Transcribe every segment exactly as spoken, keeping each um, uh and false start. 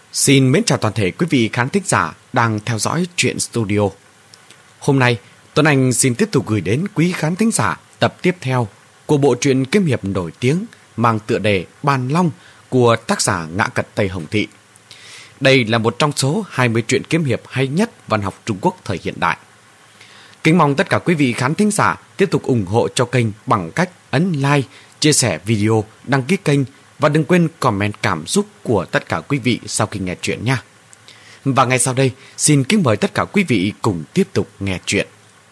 Xin mến chào toàn thể quý vị khán thính giả đang theo dõi Truyện Studio. Hôm nay, Tuấn Anh xin tiếp tục gửi đến quý khán thính giả tập tiếp theo của bộ truyện kiếm hiệp nổi tiếng mang tựa đề Bàn Long của tác giả Ngã Cật Tây Hồng Thị. Đây là một trong số hai mươi truyện kiếm hiệp hay nhất văn học Trung Quốc thời hiện đại. Kính mong tất cả quý vị khán thính giả tiếp tục ủng hộ cho kênh bằng cách ấn like, chia sẻ video, đăng ký kênh và đừng quên comment cảm xúc của tất cả quý vị sau khi nghe chuyện nha. Và ngay sau đây, xin kính mời tất cả quý vị cùng tiếp tục nghe chuyện.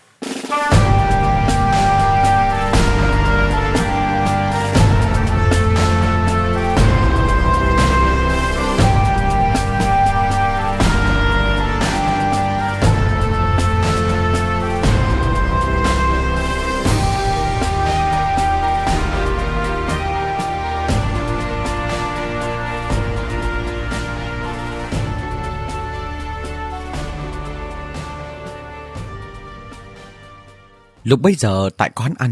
Lúc bấy giờ tại quán ăn,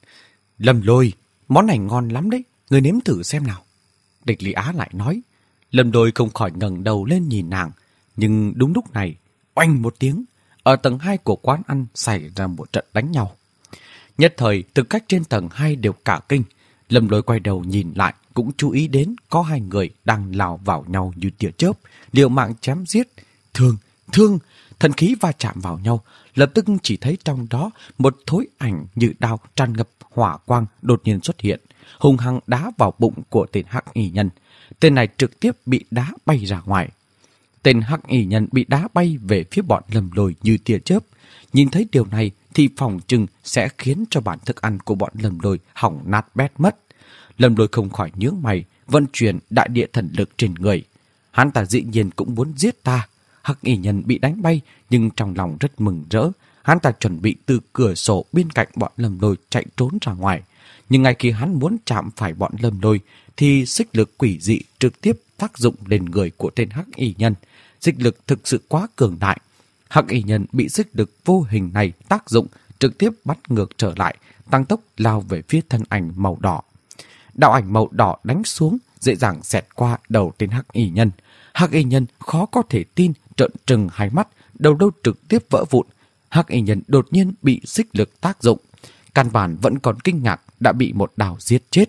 Lâm Lôi, món này ngon lắm đấy, người nếm thử xem nào. Địch Lý Á lại nói. Lâm Lôi không khỏi ngẩng đầu lên nhìn nàng, nhưng đúng lúc này, oanh một tiếng, ở tầng hai của quán ăn xảy ra một trận đánh nhau. Nhất thời, từ cách trên tầng hai đều cả kinh. Lâm Lôi quay đầu nhìn lại, cũng chú ý đến có hai người đang lao vào nhau như tia chớp, liều mạng chém giết. Thương, thương, thần khí va chạm vào nhau, lập tức chỉ thấy trong đó một thối ảnh như đao tràn ngập hỏa quang đột nhiên xuất hiện, hung hăng đá vào bụng của tên Hắc Y Nhân. Tên này trực tiếp bị đá bay ra ngoài. Tên Hắc Y Nhân bị đá bay về phía bọn Lâm Lôi như tia chớp. Nhìn thấy điều này thì phòng chừng sẽ khiến cho bản thức ăn của bọn Lâm Lôi hỏng nát bét mất. Lâm Lôi không khỏi nhướng mày, vận chuyển đại địa thần lực trên người. Hắn ta dĩ nhiên cũng muốn giết ta. Hắc Y Nhân bị đánh bay, nhưng trong lòng rất mừng rỡ. Hắn ta chuẩn bị từ cửa sổ bên cạnh bọn Lâm Lôi chạy trốn ra ngoài. Nhưng ngay khi hắn muốn chạm phải bọn Lâm Lôi, thì xích lực quỷ dị trực tiếp tác dụng lên người của tên Hắc Y Nhân. Xích lực thực sự quá cường đại. Hắc Y Nhân bị xích lực vô hình này tác dụng, trực tiếp bắt ngược trở lại, tăng tốc lao về phía thân ảnh màu đỏ. Đạo ảnh màu đỏ đánh xuống, dễ dàng xẹt qua đầu tên Hắc Y Nhân. Hắc Y Nhân khó có thể tin, trợn trừng hai mắt, đầu đâu trực tiếp vỡ vụn. Hắc Y Nhân đột nhiên bị xích lực tác dụng. Căn bản vẫn còn kinh ngạc đã bị một đao giết chết.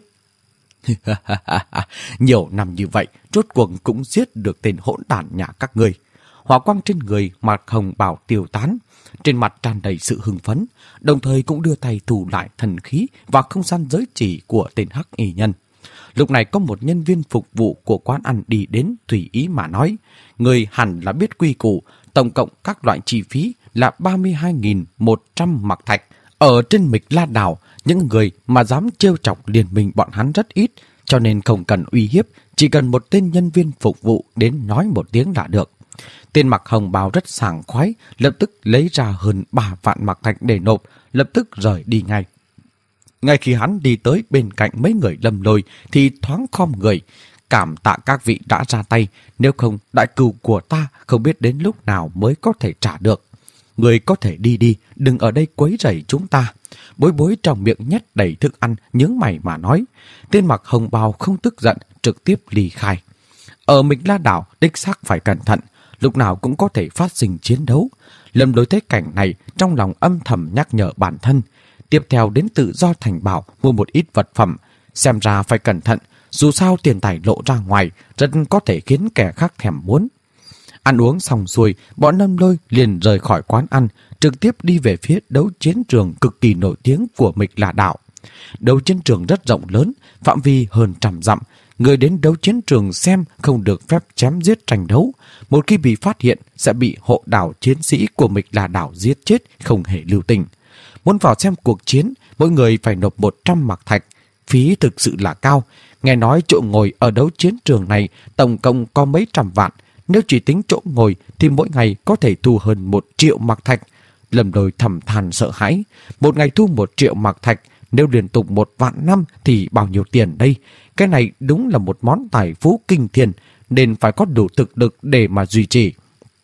Nhiều năm như vậy, rốt cuộc cũng giết được tên hỗn đản nhà các ngươi. Hỏa quang trên người Mạc Hồng Bảo tiêu tán, trên mặt tràn đầy sự hưng phấn, đồng thời cũng đưa tay thủ lại thần khí và không gian giới chỉ của tên Hắc Y Nhân. Lúc này có một nhân viên phục vụ của quán ăn đi đến tùy ý mà nói. Người hẳn là biết quy củ, tổng cộng các loại chi phí là ba mươi hai nghìn một trăm mặc thạch. Ở trên Mịch La Đảo, những người mà dám trêu chọc liên minh bọn hắn rất ít, cho nên không cần uy hiếp, chỉ cần một tên nhân viên phục vụ đến nói một tiếng là được. Tên mặc hồng bào rất sảng khoái, lập tức lấy ra hơn ba vạn mặc thạch để nộp, lập tức rời đi ngay. Ngay khi hắn đi tới bên cạnh mấy người Lâm Lôi thì thoáng khom người. Cảm tạ các vị đã ra tay, nếu không đại cừu của ta không biết đến lúc nào mới có thể trả được. Người có thể đi đi, đừng ở đây quấy rầy chúng ta. Bối bối trong miệng nhét đầy thức ăn, nhướng mày mà nói. Tên mặc hồng bào không tức giận, trực tiếp ly khai. Ở Mịch La Đảo, đích xác phải cẩn thận, lúc nào cũng có thể phát sinh chiến đấu. Lâm Lôi thấy cảnh này, trong lòng âm thầm nhắc nhở bản thân. Tiếp theo đến Tự Do Thành Bảo mua một ít vật phẩm, xem ra phải cẩn thận, dù sao tiền tài lộ ra ngoài rất có thể khiến kẻ khác thèm muốn. Ăn uống xong xuôi, bọn Lâm Lôi liền rời khỏi quán ăn, trực tiếp đi về phía đấu chiến trường cực kỳ nổi tiếng của Mịch La Đảo. Đấu chiến trường rất rộng lớn, phạm vi hơn trăm dặm. Người đến đấu chiến trường xem không được phép chém giết tranh đấu. Một khi bị phát hiện sẽ bị hộ đảo chiến sĩ của Mịch La Đảo giết chết, không hề lưu tình. Muốn vào xem cuộc chiến, mỗi người phải nộp một trăm mặc thạch. Phí thực sự là cao. Nghe nói chỗ ngồi ở đấu chiến trường này tổng cộng có mấy trăm vạn. Nếu chỉ tính chỗ ngồi thì mỗi ngày có thể thu hơn một triệu mặc thạch. Lâm Lôi thầm than sợ hãi. Một ngày thu một triệu mặc thạch, nếu liên tục một vạn năm thì bao nhiêu tiền đây? Cái này đúng là một món tài phú kinh thiên, nên phải có đủ thực lực để mà duy trì.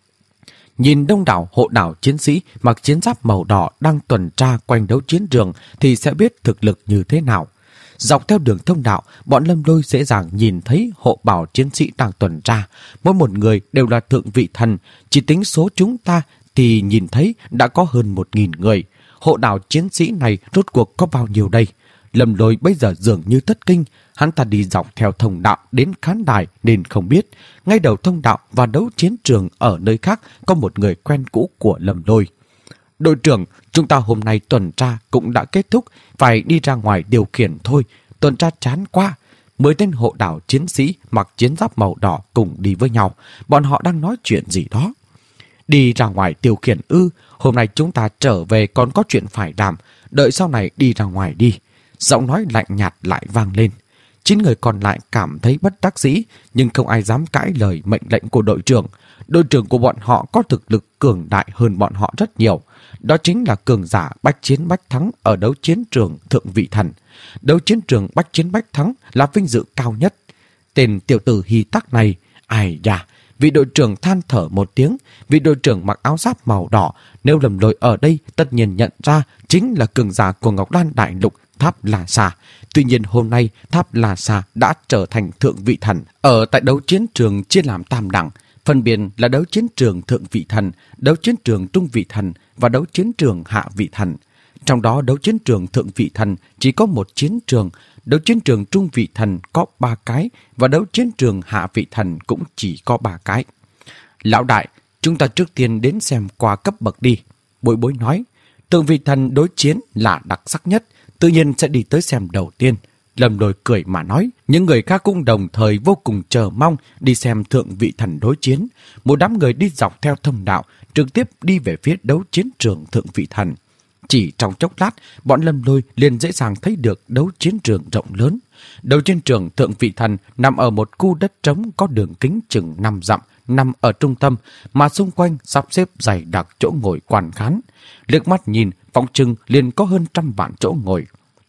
Nhìn đông đảo hộ đảo chiến sĩ mặc chiến giáp màu đỏ đang tuần tra quanh đấu chiến trường thì sẽ biết thực lực như thế nào. Dọc theo đường thông đạo, bọn Lâm Lôi dễ dàng nhìn thấy hộ bảo chiến sĩ đang tuần tra. Mỗi một người đều là thượng vị thần, chỉ tính số chúng ta thì nhìn thấy đã có hơn một nghìn người. Hộ đạo chiến sĩ này rốt cuộc có bao nhiêu đây? Lâm Lôi bây giờ dường như thất kinh, hắn ta đi dọc theo thông đạo đến khán đài nên không biết. Ngay đầu thông đạo và đấu chiến trường ở nơi khác có một người quen cũ của Lâm Lôi. Đội trưởng, chúng ta hôm nay tuần tra cũng đã kết thúc, phải đi ra ngoài điều khiển thôi. Tuần tra chán quá. Mười tên hộ đạo chiến sĩ mặc chiến giáp màu đỏ cùng đi với nhau. Bọn họ đang nói chuyện gì đó. Đi ra ngoài điều khiển ư? Hôm nay chúng ta trở về còn có chuyện phải làm. Đợi sau này đi ra ngoài đi. Giọng nói lạnh nhạt lại vang lên. Chín người còn lại cảm thấy bất đắc dĩ, nhưng không ai dám cãi lời mệnh lệnh của đội trưởng. Đội trưởng của bọn họ có thực lực cường đại hơn bọn họ rất nhiều. Đó chính là cường giả bách chiến bách thắng ở đấu chiến trường thượng vị thần. Đấu chiến trường bách chiến bách thắng là vinh dự cao nhất. Tên tiểu tử Hy Tắc này, ai da, vị đội trưởng than thở một tiếng. Vị đội trưởng mặc áo giáp màu đỏ, nếu Lâm Lôi ở đây tất nhiên nhận ra chính là cường giả của Ngọc Đan Đại Lục, Tháp La Sa. Tuy nhiên hôm nay Tháp La Sa đã trở thành thượng vị thần. Ở tại đấu chiến trường chia làm tam đẳng, phân biệt là đấu chiến trường thượng vị thần, đấu chiến trường trung vị thần và đấu chiến trường hạ vị thần. Trong đó đấu chiến trường thượng vị thần chỉ có một chiến trường, đấu chiến trường trung vị thần có ba cái và đấu chiến trường hạ vị thần cũng chỉ có ba cái. Lão đại, chúng ta trước tiên đến xem qua cấp bậc đi. Bối Bối nói, thượng vị thần đối chiến là đặc sắc nhất, tự nhiên sẽ đi tới xem đầu tiên. Lâm Lôi cười mà nói, những người khác cũng đồng thời vô cùng chờ mong đi xem thượng vị thần đối chiến. Một đám người đi dọc theo thông đạo, trực tiếp đi về phía đấu chiến trường thượng vị thần. Chỉ trong chốc lát, bọn Lâm Lôi liền dễ dàng thấy được đấu chiến trường rộng lớn. Đấu chiến trường thượng vị thần nằm ở một khu đất trống có đường kính chừng năm dặm, nằm ở trung tâm, mà xung quanh sắp xếp dày đặc chỗ ngồi quan khán. Liếc mắt nhìn, phỏng chừng liền có hơn trăm vạn chỗ ngồi.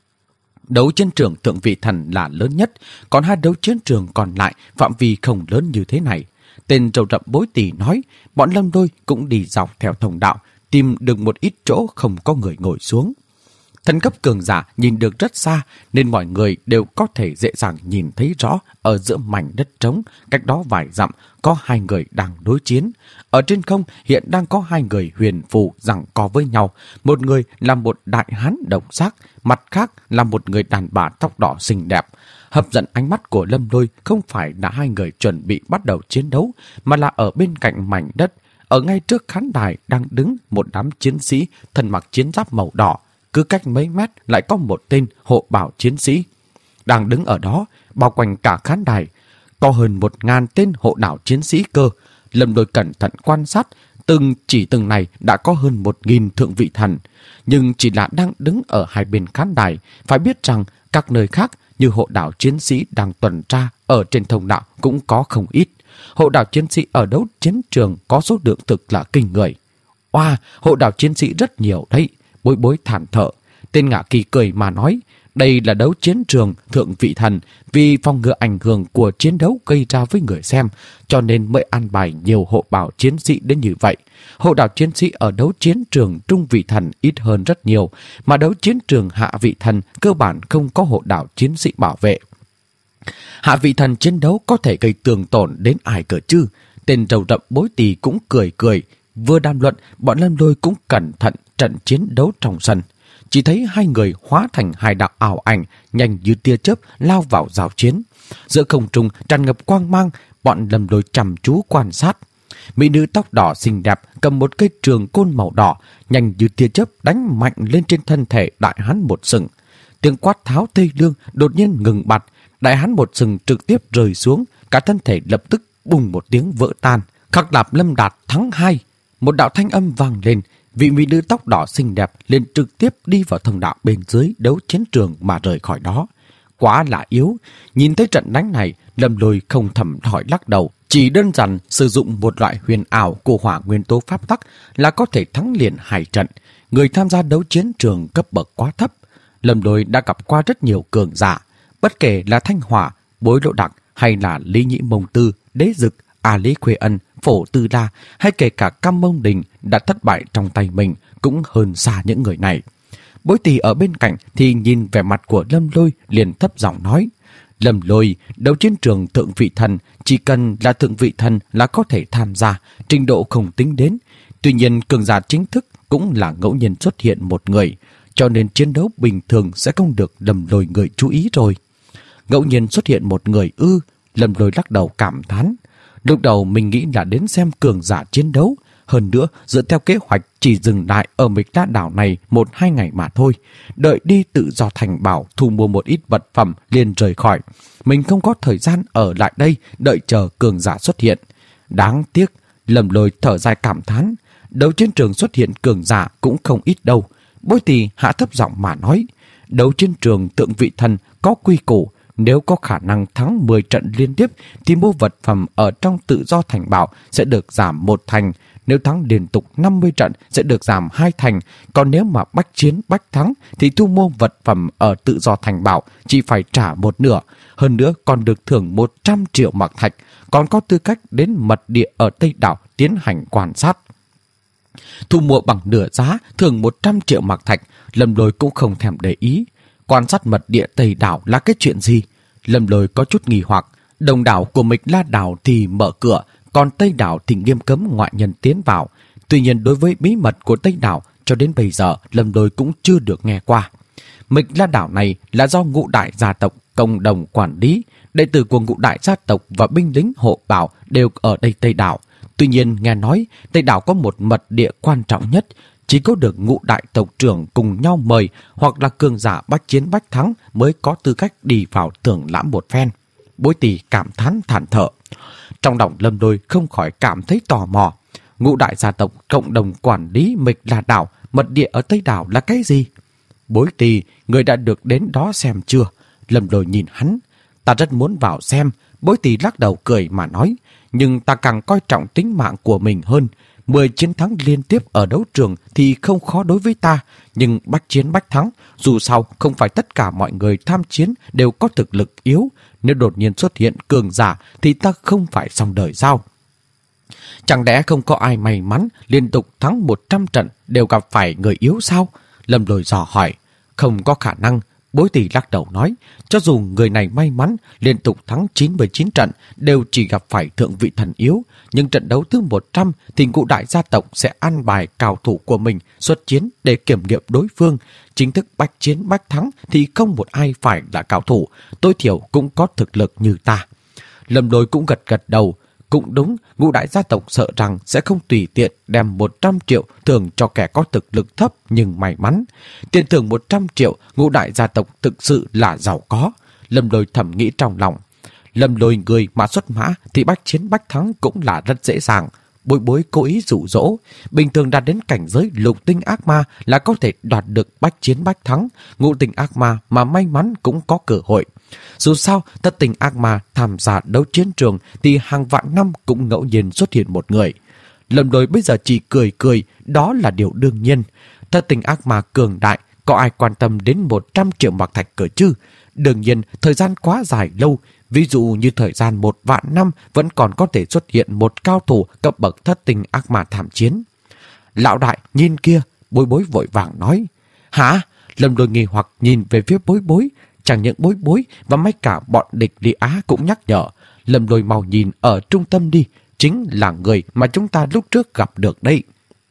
Đấu chiến trường thượng vị thần là lớn nhất, còn hai đấu chiến trường còn lại phạm vi không lớn như thế này. Tên râu rậm Bối Tỳ nói, bọn Lâm Lôi cũng đi dọc theo thông đạo, tìm được một ít chỗ không có người ngồi xuống. Thần cấp cường giả nhìn được rất xa nên mọi người đều có thể dễ dàng nhìn thấy rõ ở giữa mảnh đất trống, cách đó vài dặm có hai người đang đối chiến. Ở trên không hiện đang có hai người huyền phù giằng co với nhau, một người là một đại hán độc sắc, mặt khác là một người đàn bà tóc đỏ xinh đẹp. Hấp dẫn ánh mắt của Lâm Lôi không phải là hai người chuẩn bị bắt đầu chiến đấu, mà là ở bên cạnh mảnh đất. Ở ngay trước khán đài đang đứng một đám chiến sĩ thân mặc chiến giáp màu đỏ, cứ cách mấy mét lại có một tên hộ bảo chiến sĩ. Đang đứng ở đó, bao quanh cả khán đài, có hơn một ngàn tên hộ đạo chiến sĩ cơ. Lâm Lôi cẩn thận quan sát, từng chỉ từng này đã có hơn một nghìn thượng vị thần. Nhưng chỉ là đang đứng ở hai bên khán đài, phải biết rằng các nơi khác như hộ đạo chiến sĩ đang tuần tra ở trên thông đạo cũng có không ít. Hộ đạo chiến sĩ ở đấu chiến trường có số lượng thực là kinh người. Oa, hộ đạo chiến sĩ rất nhiều đấy. Bối Bối thản thở. Tên Ngạ Kỳ cười mà nói, đây là đấu chiến trường thượng vị thần, vì phòng ngừa ảnh hưởng của chiến đấu gây ra với người xem, cho nên mới an bài nhiều hộ bảo chiến sĩ đến như vậy. Hộ đạo chiến sĩ ở đấu chiến trường trung vị thần ít hơn rất nhiều, mà đấu chiến trường hạ vị thần cơ bản không có hộ đạo chiến sĩ bảo vệ. Hạ vị thần chiến đấu có thể gây tường tổn đến ai cơ chứ? Tên râu rậm Bối Tỳ cũng cười cười. Vừa đàm luận, bọn Lâm Lôi cũng cẩn thận trận chiến đấu trong sân. Chỉ thấy hai người hóa thành hai đạo ảo ảnh, nhanh như tia chớp lao vào giao chiến. Giữa không trung tràn ngập quang mang, bọn Lâm Lôi chăm chú quan sát. Mỹ nữ tóc đỏ xinh đẹp cầm một cây trường côn màu đỏ, nhanh như tia chớp đánh mạnh lên trên thân thể đại hán một sừng. Tiếng quát tháo thê lương đột nhiên ngừng bặt, đại hán một sừng trực tiếp rơi xuống, cả thân thể lập tức bùng một tiếng vỡ tan. Khắc Lạp Lâm Đạt thắng hai. Một đạo thanh âm vang lên, vị mỹ nữ tóc đỏ xinh đẹp liền trực tiếp đi vào thông đạo bên dưới đấu chiến trường mà rời khỏi đó. Quá là yếu. Nhìn thấy trận đánh này, Lâm Lôi không thầm hỏi lắc đầu. Chỉ đơn giản sử dụng một loại huyền ảo của hỏa nguyên tố pháp tắc là có thể thắng liền hai trận. Người tham gia đấu chiến trường cấp bậc quá thấp. Lâm Lôi đã gặp qua rất nhiều cường giả, bất kể là Thanh Hỏa, Bối Lộ Đặc hay là Lý Nhĩ Mông Tư, Đế Dực, A Lý Khuê Ân, Phổ Tư La hay kể cả Cam Mông Đình đã thất bại trong tay mình cũng hơn xa những người này. Bối Tì ở bên cạnh thì nhìn vẻ mặt của Lâm Lôi liền thấp giọng nói: Lâm Lôi, đấu chiến trường thượng vị thần, chỉ cần là thượng vị thần là có thể tham gia, trình độ không tính đến. Tuy nhiên cường giả chính thức cũng là ngẫu nhiên xuất hiện một người, cho nên chiến đấu bình thường sẽ không được Lâm Lôi người chú ý rồi. Ngẫu nhiên xuất hiện một người ư? Lâm Lôi lắc đầu cảm thán. Lúc đầu mình nghĩ là đến xem cường giả chiến đấu, hơn nữa dựa theo kế hoạch chỉ dừng lại ở Mịch La đảo này một hai ngày mà thôi. Đợi đi tự do thành bảo thu mua một ít vật phẩm liền rời khỏi. Mình không có thời gian ở lại đây đợi chờ cường giả xuất hiện. Đáng tiếc, Lâm Lôi thở dài cảm thán. Đấu chiến trường xuất hiện cường giả cũng không ít đâu. Bối Tì hạ thấp giọng mà nói: đấu chiến trường tượng vị thần có quy củ, nếu có khả năng thắng mười trận liên tiếp thì mua vật phẩm ở trong tự do thành bảo sẽ được giảm một thành. Nếu thắng liên tục năm mươi trận sẽ được giảm hai thành. Còn nếu mà bách chiến bách thắng thì thu mua vật phẩm ở tự do thành bảo chỉ phải trả một nửa. Hơn nữa còn được thưởng một trăm triệu mạc thạch. Còn có tư cách đến mật địa ở Tây Đảo tiến hành quan sát. Thu mua bằng nửa giá, thưởng một trăm triệu mạc thạch. Lâm Lôi cũng không thèm để ý. Quan sát mật địa Tây Đảo là cái chuyện gì? Lâm Lôi có chút nghi hoặc. Đồng đảo của Mịch La đảo thì mở cửa, còn Tây Đảo thì nghiêm cấm ngoại nhân tiến vào. Tuy nhiên đối với bí mật của Tây Đảo cho đến bây giờ Lâm Lôi cũng chưa được nghe qua. Mịch La đảo này là do ngũ đại gia tộc cộng đồng quản lý. Đệ tử của ngũ đại gia tộc và binh lính hộ bảo đều ở đây Tây Đảo. Tuy nhiên nghe nói Tây Đảo có một mật địa quan trọng nhất, chỉ có được ngũ đại tộc trưởng cùng nhau mời hoặc là cường giả bách chiến bách thắng mới có tư cách đi vào thưởng lãm một phen. Bối Tì cảm thán thản thở. Trong lòng Lâm Lôi không khỏi cảm thấy tò mò. Ngũ đại gia tộc cộng đồng quản lý Mịch La đảo, mật địa ở Tây Đảo là cái gì? Bối Tì, người đã được đến đó xem chưa? Lâm Lôi nhìn hắn. Ta rất muốn vào xem. Bối Tì lắc đầu cười mà nói. Nhưng ta càng coi trọng tính mạng của mình hơn. Mười chiến thắng liên tiếp ở đấu trường thì không khó đối với ta. Nhưng bách chiến bách thắng, dù sao không phải tất cả mọi người tham chiến đều có thực lực yếu. Nếu đột nhiên xuất hiện cường giả thì ta không phải xong đời sao? Chẳng lẽ không có ai may mắn liên tục thắng một trăm trận đều gặp phải người yếu sao? Lâm Lôi dò hỏi. Không có khả năng. Bối Tì lắc đầu nói, cho dù người này may mắn liên tục thắng chín mươi chín trận đều chỉ gặp phải thượng vị thần yếu, nhưng trận đấu thứ một trăm thì ngũ đại gia tộc sẽ an bài cao thủ của mình xuất chiến để kiểm nghiệm đối phương. Chính thức bách chiến bách thắng thì không một ai phải là cao thủ, tối thiểu cũng có thực lực như ta. Lâm Lôi cũng gật gật đầu. Cũng đúng, ngũ đại gia tộc sợ rằng sẽ không tùy tiện đem một trăm triệu thưởng cho kẻ có thực lực thấp nhưng may mắn. Tiền thưởng một trăm triệu, ngũ đại gia tộc thực sự là giàu có. Lâm Lôi thầm nghĩ trong lòng. Lâm Lôi người mà xuất mã thì bách chiến bách thắng cũng là rất dễ dàng. Bối Bối cố ý dụ dỗ. Bình thường đạt đến cảnh giới lục tinh ác ma là có thể đoạt được bách chiến bách thắng. Ngũ tinh ác ma mà may mắn cũng có cơ hội. Dù sao, thất tình ác ma tham gia đấu chiến trường thì hàng vạn năm cũng ngẫu nhiên xuất hiện một người. Lâm Lôi bây giờ chỉ cười cười, đó là điều đương nhiên. Thất tình ác ma cường đại, có ai quan tâm đến một trăm triệu mạc thạch cỡ chứ? Đương nhiên, thời gian quá dài lâu, ví dụ như thời gian một vạn năm vẫn còn có thể xuất hiện một cao thủ cấp bậc thất tình ác ma tham chiến. Lão đại, nhìn kia, Bối Bối vội vàng nói. Hả? Lâm Lôi nghi hoặc nhìn về phía Bối Bối. Chẳng những Bối Bối và mấy cả bọn địch Lý Á cũng nhắc nhở. Lâm Lôi mau nhìn ở trung tâm đi, chính là người mà chúng ta lúc trước gặp được đây.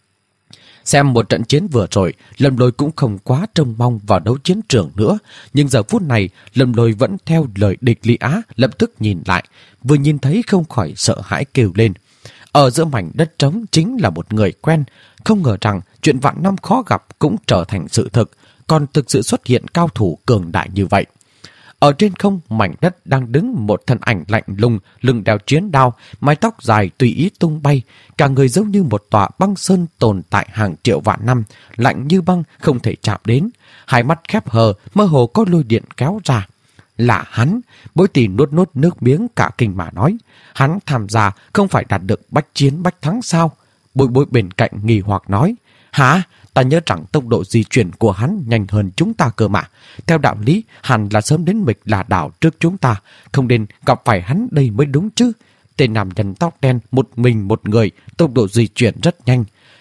Xem một trận chiến vừa rồi, Lâm Lôi cũng không quá trông mong vào đấu chiến trường nữa. Nhưng giờ phút này, Lâm Lôi vẫn theo lời địch Lý Á lập tức nhìn lại. Vừa nhìn thấy không khỏi sợ hãi kêu lên. Ở giữa mảnh đất trống chính là một người quen. Không ngờ rằng chuyện vạn năm khó gặp cũng trở thành sự thực. Còn thực sự xuất hiện cao thủ cường đại như vậy. Ở trên không mảnh đất đang đứng một thân ảnh lạnh lùng, lưng đeo chiến đao, mái tóc dài tùy ý tung bay, cả người giống như một tòa băng sơn tồn tại hàng triệu vạn năm, lạnh như băng không thể chạm đến, hai mắt khép hờ, mơ hồ có lôi điện kéo ra. Là hắn. Bối Tì nuốt nuốt nước miếng cả kinh mà nói. Hắn tham gia không phải đạt được bách chiến bách thắng sao? Bối Bối bên cạnh nghi hoặc nói. Hả? Ta nhớ rằng tốc độ di chuyển của hắn nhanh hơn chúng ta cơ mà. Theo đạo lý, hẳn là sớm đến Mịch La đảo trước chúng ta. Không nên gặp phải hắn đây mới đúng chứ. Tên nam nhân tóc đen một mình một người, tốc độ di chuyển rất nhanh.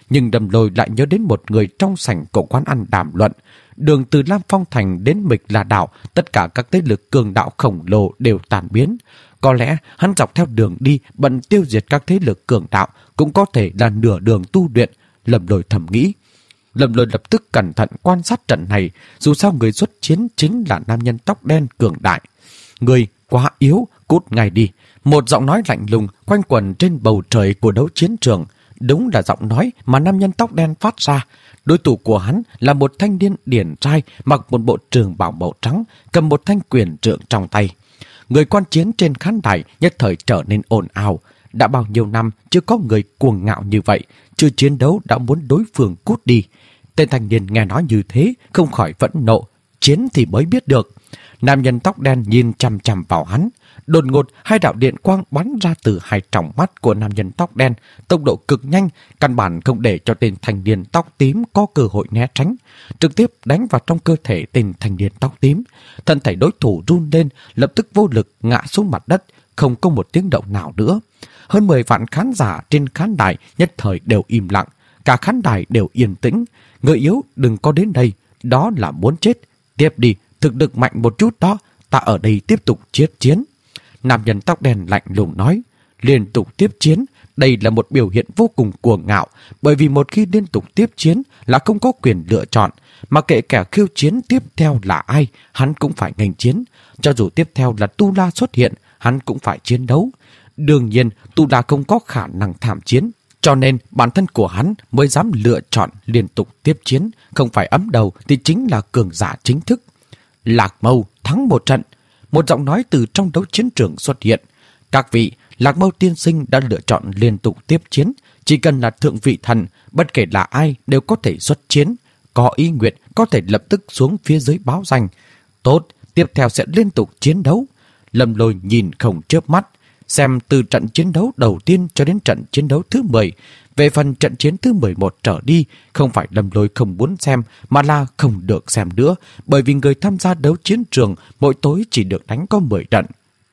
Nhưng Lâm Lôi lại nhớ đến một người trong sảnh của quán ăn đàm luận. Đường từ Lam Phong Thành đến Mịch La Đảo, tất cả các thế lực cường đạo khổng lồ đều tàn biến. Có lẽ hắn dọc theo đường đi bận tiêu diệt các thế lực cường đạo, cũng có thể là nửa đường tu luyện. Lâm Lôi thầm nghĩ. Lâm Lôi lập tức cẩn thận quan sát trận này, dù sao người xuất chiến chính là nam nhân tóc đen cường đại. Người quá yếu, cút ngay đi. Một giọng nói lạnh lùng quanh quẩn trên bầu trời của đấu chiến trường. Đúng là giọng nói mà nam nhân tóc đen phát ra. Đối thủ của hắn là một thanh niên điển trai mặc một bộ trường bào màu trắng, cầm một thanh quyền trượng trong tay. Người quan chiến trên khán đài nhất thời trở nên ồn ào. Đã bao nhiêu năm chưa có người cuồng ngạo như vậy, chưa chiến đấu đã muốn đối phương cút đi. Tên thanh niên nghe nói như thế không khỏi phẫn nộ, chiến thì mới biết được. Nam nhân tóc đen nhìn chằm chằm vào hắn. Đột ngột hai đạo điện quang bắn ra từ hai tròng mắt của nam nhân tóc đen, tốc độ cực nhanh, căn bản không để cho tên thanh niên tóc tím có cơ hội né tránh, trực tiếp đánh vào trong cơ thể tên thanh niên tóc tím. Thân thể đối thủ run lên, lập tức vô lực ngã xuống mặt đất, không có một tiếng động nào nữa. Hơn mười vạn khán giả trên khán đài nhất thời đều im lặng, cả khán đài đều yên tĩnh. Người yếu đừng có đến đây, đó là muốn chết. Tiếp đi, thực lực mạnh một chút đó, ta ở đây tiếp tục chiến chiến. Nam nhân tóc đen lạnh lùng nói, liên tục tiếp chiến, đây là một biểu hiện vô cùng cuồng ngạo, bởi vì một khi liên tục tiếp chiến là không có quyền lựa chọn, mà kệ kẻ khiêu chiến tiếp theo là ai, hắn cũng phải nghênh chiến. Cho dù tiếp theo là Tu La xuất hiện, hắn cũng phải chiến đấu. Đương nhiên, Tu La không có khả năng tham chiến, cho nên bản thân của hắn mới dám lựa chọn liên tục tiếp chiến, không phải ấm đầu thì chính là cường giả chính thức. Lạc Mâu thắng một trận. Một giọng nói từ trong đấu chiến trường xuất hiện. Các vị, Lạc Mâu tiên sinh đã lựa chọn liên tục tiếp chiến. Chỉ cần là thượng vị thần, bất kể là ai đều có thể xuất chiến. Có ý nguyện có thể lập tức xuống phía dưới báo danh. Tốt, tiếp theo sẽ liên tục chiến đấu. Lâm Lôi nhìn không chớp mắt, xem từ trận chiến đấu đầu tiên cho đến trận chiến đấu thứ mười. Về phần trận chiến thứ mười một trở đi, không phải Lâm Lôi không muốn xem, mà là không được xem nữa, bởi vì người tham gia đấu chiến trường mỗi tối chỉ được đánh có mười trận.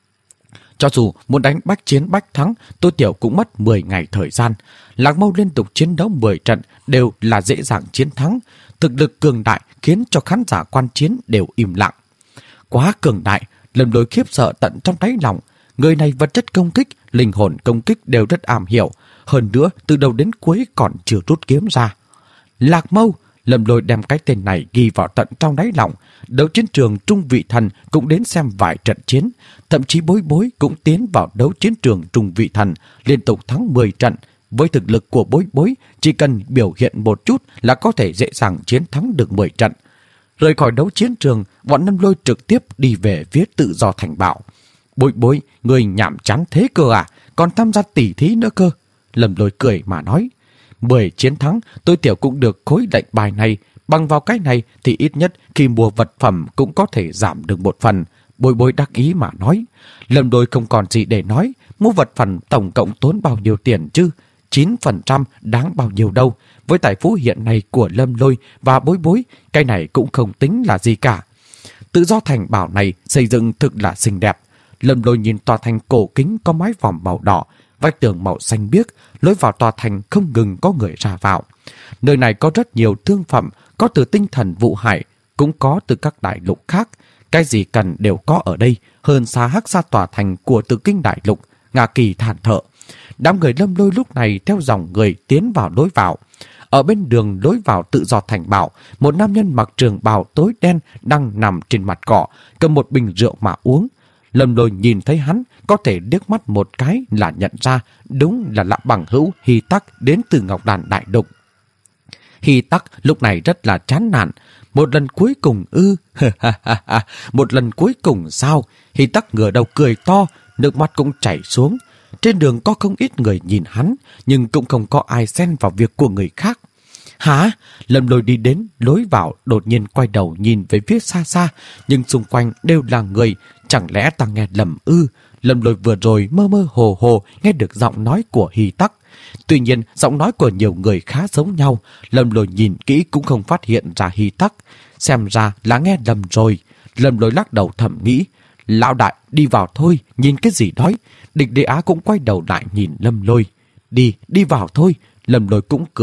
Cho dù muốn đánh bách chiến bách thắng, Tô Tiểu cũng mất mười ngày thời gian. Lạc Mâu liên tục chiến đấu mười trận đều là dễ dàng chiến thắng. Thực lực cường đại khiến cho khán giả quan chiến đều im lặng. Quá cường đại, Lâm Lôi khiếp sợ tận trong đáy lòng. Người này vật chất công kích, linh hồn công kích đều rất am hiểu. Hơn nữa, từ đầu đến cuối còn chưa rút kiếm ra. Lạc Mâu, Lâm Lôi đem cái tên này ghi vào tận trong đáy lòng. Đấu chiến trường Trung Vị Thần cũng đến xem vài trận chiến. Thậm chí Bối Bối cũng tiến vào đấu chiến trường Trung Vị Thần, liên tục thắng mười trận. Với thực lực của Bối Bối, chỉ cần biểu hiện một chút là có thể dễ dàng chiến thắng được mười trận. Rời khỏi đấu chiến trường, bọn Lâm Lôi trực tiếp đi về phía Tự Do Thành Bảo. Bối Bối, người nhảm chán thế cơ à? Còn tham gia tỉ thí nữa cơ. Lâm Lôi cười mà nói, mười chiến thắng, tôi Tiểu cũng được khối lệnh bài này. Bằng vào cái này thì ít nhất khi mua vật phẩm cũng có thể giảm được một phần. Bối Bối đắc ý mà nói. Lâm Lôi không còn gì để nói. Mua vật phẩm tổng cộng tốn bao nhiêu tiền chứ? chín phần trăm đáng bao nhiêu đâu. Với tài phú hiện nay của Lâm Lôi và Bối Bối, cái này cũng không tính là gì cả. Tự Do Thành Bảo này xây dựng thực là xinh đẹp. Lâm Lôi nhìn tòa thành cổ kính có mái vòm màu đỏ, vách tường màu xanh biếc, lối vào tòa thành không ngừng có người ra vào. Nơi này có rất nhiều thương phẩm, có từ tinh thần Vụ Hải, cũng có từ các đại lục khác. Cái gì cần đều có ở đây, hơn xa Hắc Sa tòa thành của Tử Kinh đại lục. Ngà Kỳ than thở. Đám người Lâm Lôi lúc này theo dòng người tiến vào lối vào. Ở bên đường lối vào Tự Do Thành Bảo, một nam nhân mặc trường bào tối đen đang nằm trên mặt cỏ, cầm một bình rượu mà uống. Lâm Lôi nhìn thấy hắn, có thể liếc mắt một cái là nhận ra đúng là lão bằng hữu Hy Tắc đến từ Ngọc Đàn đại lục. Hy Tắc lúc này rất là chán nản. Một lần cuối cùng ư? Một lần cuối cùng sao? Hy Tắc ngửa đầu cười to, nước mắt cũng chảy xuống. Trên đường có không ít người nhìn hắn, nhưng cũng không có ai xen vào việc của người khác. Hả? Lâm Lôi đi đến lối vào, đột nhiên quay đầu nhìn về phía xa xa, nhưng xung quanh đều là người. Chẳng lẽ ta nghe lầm ư? Lâm Lôi vừa rồi mơ mơ hồ hồ nghe được giọng nói của Hy Tắc. Tuy nhiên, giọng nói của nhiều người khá giống nhau. Lâm Lôi nhìn kỹ cũng không phát hiện ra Hy Tắc. Xem ra là nghe lầm rồi. Lâm Lôi lắc đầu thầm nghĩ. Lão đại, đi vào thôi, nhìn cái gì đói. Địch Đế Á cũng quay đầu lại nhìn Lâm Lôi. Đi, đi vào thôi. Lâm Lôi cũng cười,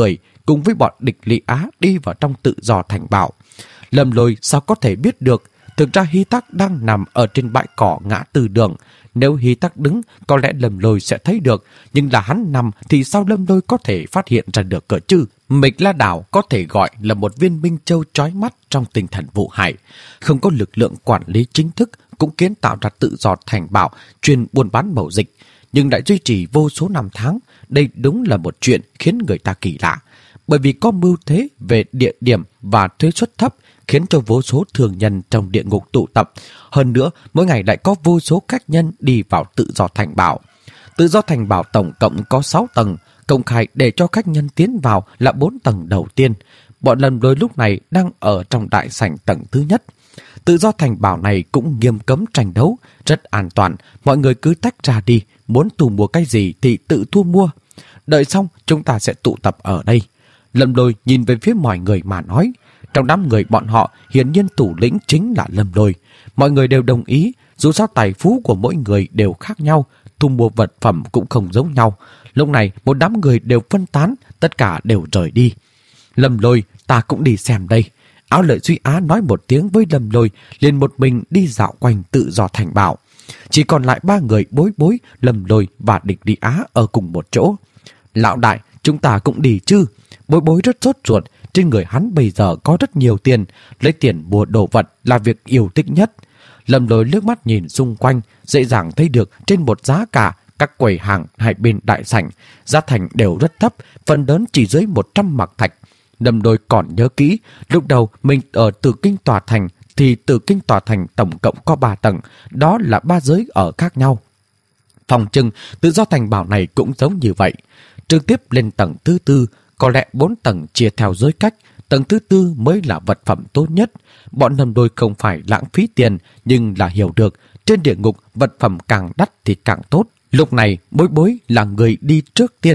cùng với bọn địch Lý Á đi vào trong Tự Do Thành Bảo. Lâm Lôi sao có thể biết được? Thực ra Hy Tắc đang nằm ở trên bãi cỏ ngã tư đường. Nếu Hy Tắc đứng, có lẽ Lâm Lôi sẽ thấy được, nhưng là hắn nằm thì sao Lâm Lôi có thể phát hiện ra được cơ chứ? Mịch La Đảo có thể gọi là một viên minh châu chói mắt trong tinh thần Vụ Hải. Không có lực lượng quản lý chính thức cũng kiến tạo ra Tự Do Thành Bảo chuyên buôn bán mậu dịch, nhưng lại duy trì vô số năm tháng. Đây đúng là một chuyện khiến người ta kỳ lạ. Bởi vì có mưu thế về địa điểm và thuế suất thấp, khiến cho vô số thương nhân trong địa ngục tụ tập. Hơn nữa, mỗi ngày lại có vô số khách nhân đi vào Tự Do Thành Bảo. Tự Do Thành Bảo tổng cộng có sáu tầng, công khai để cho khách nhân tiến vào là bốn tầng đầu tiên. Bọn Lâm Lôi lúc này đang ở trong đại sảnh tầng thứ nhất. Tự Do Thành Bảo này cũng nghiêm cấm tranh đấu, rất an toàn, mọi người cứ tách ra đi, muốn thu mua cái gì thì tự thu mua. Đợi xong chúng ta sẽ tụ tập ở đây. Lâm Lôi nhìn về phía mọi người mà nói. Trong đám người bọn họ, hiển nhiên thủ lĩnh chính là Lâm Lôi. Mọi người đều đồng ý, dù sao tài phú của mỗi người đều khác nhau, thu mua vật phẩm cũng không giống nhau. Lúc này, một đám người đều phân tán, tất cả đều rời đi. Lâm Lôi, ta cũng đi xem đây. Áo Lợi Duy Á nói một tiếng với Lâm Lôi, liền một mình đi dạo quanh Tự Do Thành Bảo. Chỉ còn lại ba người Bối Bối, Lâm Lôi và Địch Lý Á ở cùng một chỗ. Lão đại, chúng ta cũng đi chứ? Bối Bối rất sốt ruột, trên người hắn bây giờ có rất nhiều tiền, lấy tiền mua đồ vật là việc yêu thích nhất. Lâm Lôi liếc mắt nhìn xung quanh, dễ dàng thấy được trên một giá cả, các quầy hàng hai bên đại sảnh, giá thành đều rất thấp, phần lớn chỉ dưới một trăm mạc thạch. Lâm Lôi còn nhớ kỹ, lúc đầu mình ở Tử Kinh Tòa Thành thì Tử Kinh Tòa Thành tổng cộng có ba tầng, đó là ba giới ở khác nhau. Phòng trưng Tự Do Thành Bảo này cũng giống như vậy. Trực tiếp lên tầng thứ tư, có lẽ bốn tầng chia theo giới cách, tầng thứ tư mới là vật phẩm tốt nhất. Bọn Lâm Lôi không phải lãng phí tiền, nhưng là hiểu được, trên địa ngục vật phẩm càng đắt thì càng tốt. Lúc này Bối Bối là người đi trước tiên.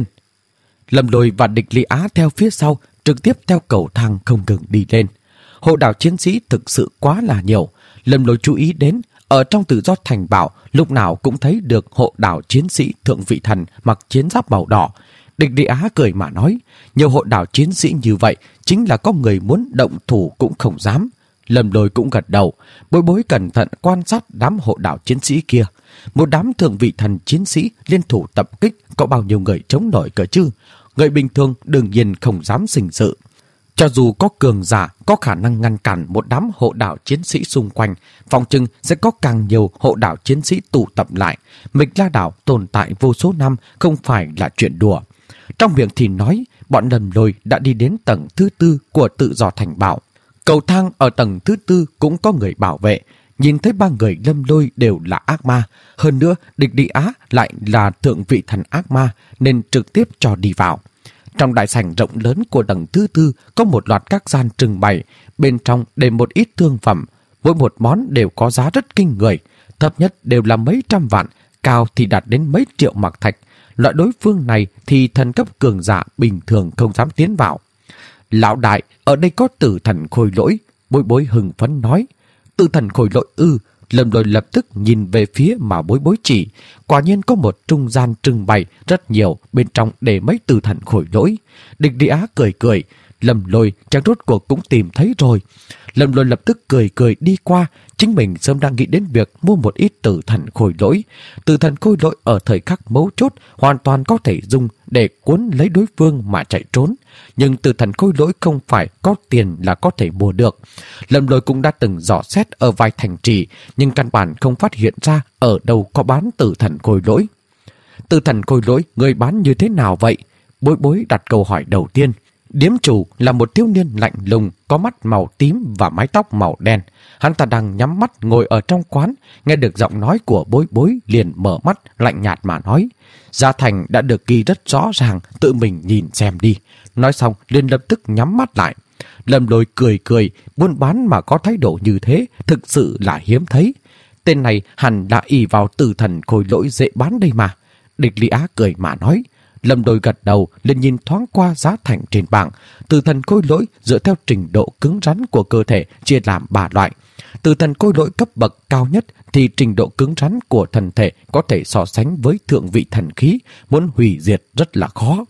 Lâm Lôi và Địch Lý Á theo phía sau, trực tiếp theo cầu thang không ngừng đi lên. Hộ đạo chiến sĩ thực sự quá là nhiều. Lâm Lôi chú ý đến, ở trong Tự Do Thành Bảo lúc nào cũng thấy được hộ đạo chiến sĩ Thượng Vị Thần mặc chiến giáp màu đỏ. Địch Lý Á cười mà nói, nhiều hộ đạo chiến sĩ như vậy chính là có người muốn động thủ cũng không dám. Lâm Lôi cũng gật đầu, Bối Bối cẩn thận quan sát đám hộ đạo chiến sĩ kia. Một đám Thượng Vị Thần chiến sĩ liên thủ tập kích, có bao nhiêu người chống nổi cơ chứ? Người bình thường đương nhiên không dám sinh sự. Cho dù có cường giả có khả năng ngăn cản một đám hộ đạo chiến sĩ xung quanh, phòng trưng sẽ có càng nhiều hộ đạo chiến sĩ tụ tập lại. Mịch La Đảo tồn tại vô số năm không phải là chuyện đùa. Trong miệng thì nói, bọn Lâm Lôi đã đi đến tầng thứ tư của Tự Do Thành Bảo. Cầu thang ở tầng thứ tư cũng có người bảo vệ. Nhìn thấy ba người Lâm Lôi đều là ác ma. Hơn nữa, Địch Lý Á lại là Thượng Vị Thần ác ma, nên trực tiếp cho đi vào. Trong đại sảnh rộng lớn của tầng thứ tư có một loạt các gian trưng bày. Bên trong để một ít thương phẩm. Mỗi một món đều có giá rất kinh người. Thấp nhất đều là mấy trăm vạn, cao thì đạt đến mấy triệu mạc thạch. Loại đối phương này thì thần cấp cường giả bình thường không dám tiến vào. Lão đại, ở đây có Tử Thần Khôi Lỗi. Bối Bối hừng phấn nói. Tử Thần Khôi Lỗi ư? Lâm Lôi lập tức nhìn về phía mà Bối Bối chỉ. Quả nhiên có một trung gian trưng bày rất nhiều, bên trong để mấy Tử Thần Khôi Lỗi. Địch Lý Á cười cười. Lâm Lôi chẳng rốt cuộc cũng tìm thấy rồi. Lâm Lôi lập tức cười cười đi qua. Chính mình sớm đang nghĩ đến việc mua một ít Tử Thần Khôi Lỗi. Tử Thần Khôi Lỗi ở thời khắc mấu chốt hoàn toàn có thể dùng để cuốn lấy đối phương mà chạy trốn. Nhưng Tử Thần Khôi Lỗi không phải có tiền là có thể mua được. Lâm Lôi cũng đã từng dò xét ở vài thành trì, nhưng căn bản không phát hiện ra ở đâu có bán Tử Thần Khôi Lỗi. Tử Thần Khôi Lỗi người bán như thế nào vậy? Bối Bối đặt câu hỏi đầu tiên. Điếm chủ là một thiếu niên lạnh lùng, có mắt màu tím và mái tóc màu đen. Hắn ta đang nhắm mắt ngồi ở trong quán, nghe được giọng nói của Bối Bối liền mở mắt lạnh nhạt mà nói. Giá thành đã được ghi rất rõ ràng, tự mình nhìn xem đi. Nói xong liền lập tức nhắm mắt lại. Lâm Lôi cười cười, buôn bán mà có thái độ như thế thực sự là hiếm thấy. Tên này hẳn đã ỷ vào Tử Thần Khôi Lỗi dễ bán đây mà. Địch Lý Á cười mà nói. Lâm Lôi gật đầu, liền nhìn thoáng qua giá thành trên bảng. Tử Thần Khôi Lỗi dựa theo trình độ cứng rắn của cơ thể chia làm ba loại. Tử Thần Khôi Lỗi cấp bậc cao nhất thì trình độ cứng rắn của thân thể có thể so sánh với Thượng Vị Thần Khí, muốn hủy diệt rất là khó.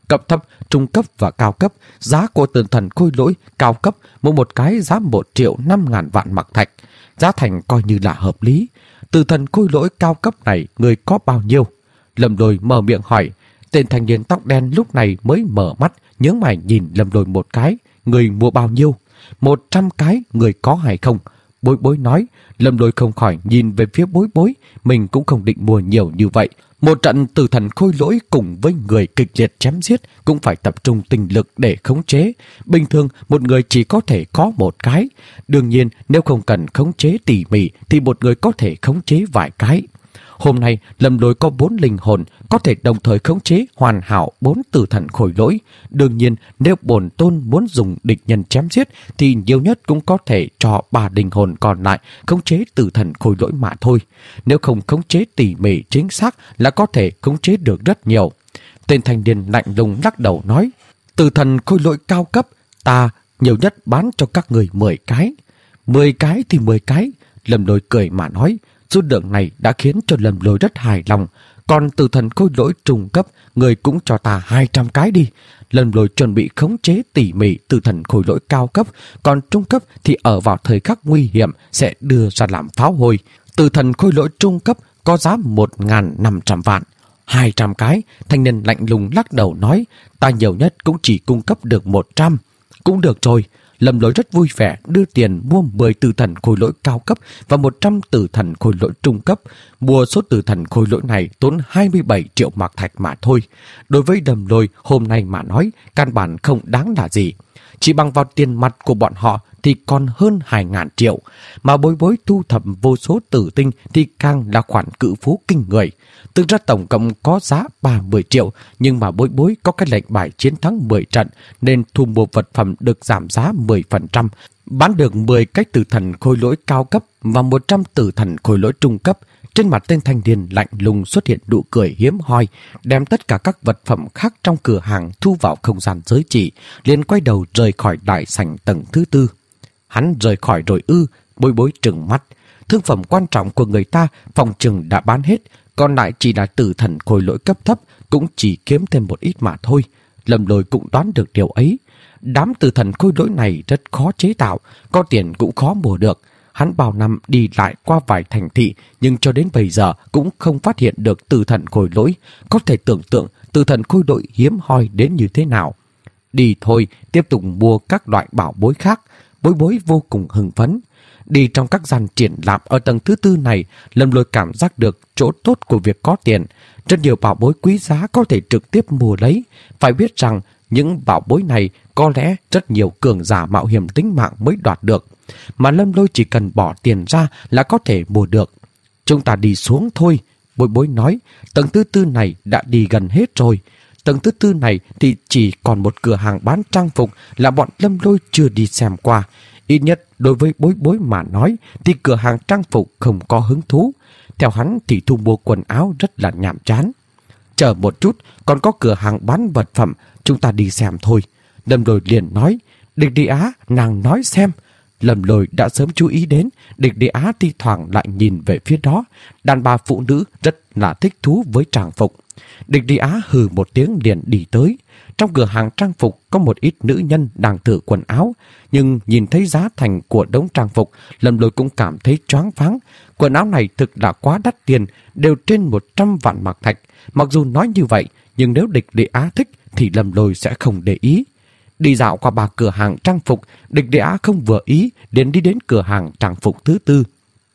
cấp thấp, trung cấp và cao cấp. Giá của tử thần khôi lỗi cao cấp mua một cái giá một triệu năm ngàn vạn mặc thạch. Giá thành coi như là hợp lý. Tử thần khôi lỗi cao cấp này người có bao nhiêu? Lâm Lôi mở miệng hỏi. Tên thanh niên tóc đen lúc này mới mở mắt, nhướng mày nhìn Lâm Lôi một cái. Người mua bao nhiêu? Một trăm cái, người có hay không? Bối Bối nói. Lâm Lôi không khỏi nhìn về phía Bối Bối. Mình cũng không định mua nhiều như vậy. Một trận tử thần khôi lỗi cùng với người kịch liệt chém giết cũng phải tập trung tinh lực để khống chế. Bình thường một người chỉ có thể có một cái. Đương nhiên nếu không cần khống chế tỉ mỉ thì một người có thể khống chế vài cái. Hôm nay Lâm Lôi có bốn linh hồn, có thể đồng thời khống chế hoàn hảo bốn tử thần khôi lỗi. Đương nhiên nếu bổn tôn muốn dùng địch nhân chém giết thì nhiều nhất cũng có thể cho ba linh hồn còn lại khống chế tử thần khôi lỗi mà thôi. Nếu không khống chế tỉ mỉ chính xác là có thể khống chế được rất nhiều. Tên thanh niên lạnh lùng lắc đầu nói. Tử thần khôi lỗi cao cấp ta nhiều nhất bán cho các người mười cái. Mười cái thì mười cái. Lâm Lôi cười mà nói. Số lượng này đã khiến cho Lâm Lôi rất hài lòng. Còn tử thần khôi lỗi trung cấp, người cũng cho ta hai trăm cái đi. Lâm Lôi chuẩn bị khống chế tỉ mỉ tử thần khôi lỗi cao cấp, còn trung cấp thì ở vào thời khắc nguy hiểm sẽ đưa ra làm pháo hôi. Tử thần khôi lỗi trung cấp có giá một nghìn năm trăm vạn. Hai trăm cái, thanh niên lạnh lùng lắc đầu nói, ta nhiều nhất cũng chỉ cung cấp được một trăm. Cũng được rồi. Lâm Lôi rất vui vẻ đưa tiền mua mười tử thần khôi lỗi cao cấp và một trăm tử thần khôi lỗi trung cấp. Mua số tử thần khôi lỗi này tốn hai mươi bảy triệu mạc thạch mà thôi. Đối với Lâm Lôi hôm nay mà nói, căn bản không đáng là gì. Chỉ bằng vào tiền mặt của bọn họ thì còn hơn hai ngàn triệu. Mà Bối Bối thu thập vô số tử tinh thì càng là khoản cự phú kinh người. Thực ra tổng cộng có giá ba mươi triệu, nhưng mà Bối Bối có cái lệnh bài chiến thắng mười trận nên thu mua vật phẩm được giảm giá mười phần trăm. Bán được mười cái tử thần khôi lỗi cao cấp và một trăm tử thần khôi lỗi trung cấp. Trên mặt tên thanh niên lạnh lùng xuất hiện nụ cười hiếm hoi, đem tất cả các vật phẩm khác trong cửa hàng thu vào không gian giới chỉ, liền quay đầu rời khỏi đại sảnh tầng thứ tư. Hắn rời khỏi rồi ư? Bối Bối trừng mắt. Thương phẩm quan trọng của người ta phòng chừng đã bán hết, còn lại chỉ là tử thần khôi lỗi cấp thấp, cũng chỉ kiếm thêm một ít mà thôi. Lâm Lôi cũng đoán được điều ấy. Đám tử thần khôi lỗi này rất khó chế tạo, có tiền cũng khó mua được. Hắn bao năm đi lại qua vài thành thị, nhưng cho đến bây giờ cũng không phát hiện được tử thần khôi lỗi. Có thể tưởng tượng tử thần khôi lỗi hiếm hoi đến như thế nào. Đi thôi, tiếp tục mua các loại bảo bối khác. Bối Bối vô cùng hưng phấn. Đi trong các gian triển lãm ở tầng thứ tư này, Lâm Lôi cảm giác được chỗ tốt của việc có tiền. Rất nhiều bảo bối quý giá có thể trực tiếp mua lấy. Phải biết rằng những bảo bối này có lẽ rất nhiều cường giả mạo hiểm tính mạng mới đoạt được. Mà Lâm Lôi chỉ cần bỏ tiền ra là có thể mua được. Chúng ta đi xuống thôi, Bối Bối nói. Tầng thứ tư này đã đi gần hết rồi. Tầng thứ tư này thì chỉ còn một cửa hàng bán trang phục là bọn Lâm Lôi chưa đi xem qua. Ít nhất đối với Bối Bối mà nói thì cửa hàng trang phục không có hứng thú. Theo hắn thì thu mua quần áo rất là nhàm chán. Chờ một chút, còn có cửa hàng bán vật phẩm, chúng ta đi xem thôi. Lâm Lôi liền nói. Địch Đi Á, nàng nói xem. Lâm Lôi đã sớm chú ý đến. Địch Đi Á thi thoảng lại nhìn về phía đó. Đàn bà phụ nữ rất là thích thú với trang phục. Địch Đi Á hừ một tiếng liền đi tới. Trong cửa hàng trang phục có một ít nữ nhân đang thử quần áo, nhưng nhìn thấy giá thành của đống trang phục, Lâm Lôi cũng cảm thấy choáng váng. Quần áo này thực là quá đắt tiền, đều trên một trăm vạn mạc thạch. Mặc dù nói như vậy, nhưng nếu Địch Đi Á thích thì Lâm Lôi sẽ không để ý. Đi dạo qua ba cửa hàng trang phục, Địch Đi Á không vừa ý, liền đi đến cửa hàng trang phục thứ tư.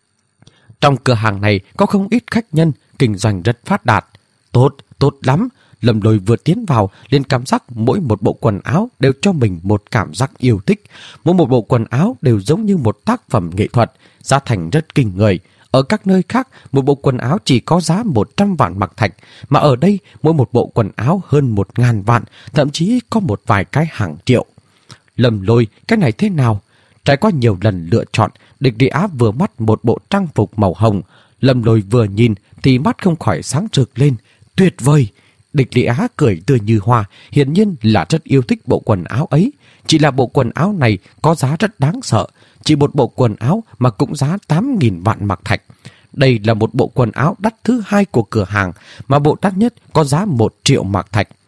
Trong cửa hàng này có không ít khách nhân, kinh doanh rất phát đạt. Tốt, tốt lắm. Lâm Lôi vừa tiến vào liền cảm giác mỗi một bộ quần áo đều cho mình một cảm giác yêu thích. Mỗi một bộ quần áo đều giống như một tác phẩm nghệ thuật, giá thành rất kinh người. Ở các nơi khác, một bộ quần áo chỉ có giá một trăm vạn mạc thạch, mà ở đây mỗi một bộ quần áo hơn một ngàn vạn, thậm chí có một vài cái hàng triệu. Lâm Lôi, cái này thế nào? Trải qua nhiều lần lựa chọn, Địch Đi Á vừa mắt một bộ trang phục màu hồng. Lâm Lôi vừa nhìn thì mắt không khỏi sáng rực lên. Tuyệt vời! Địch Đi Á cười tươi như hoa, hiển nhiên là rất yêu thích bộ quần áo ấy. Chỉ là bộ quần áo này có giá rất đáng sợ, chỉ một bộ quần áo mà cũng giá tám nghìn vạn mạc thạch. Đây là một bộ quần áo đắt thứ hai của cửa hàng, mà bộ đắt nhất có giá một triệu mạc thạch.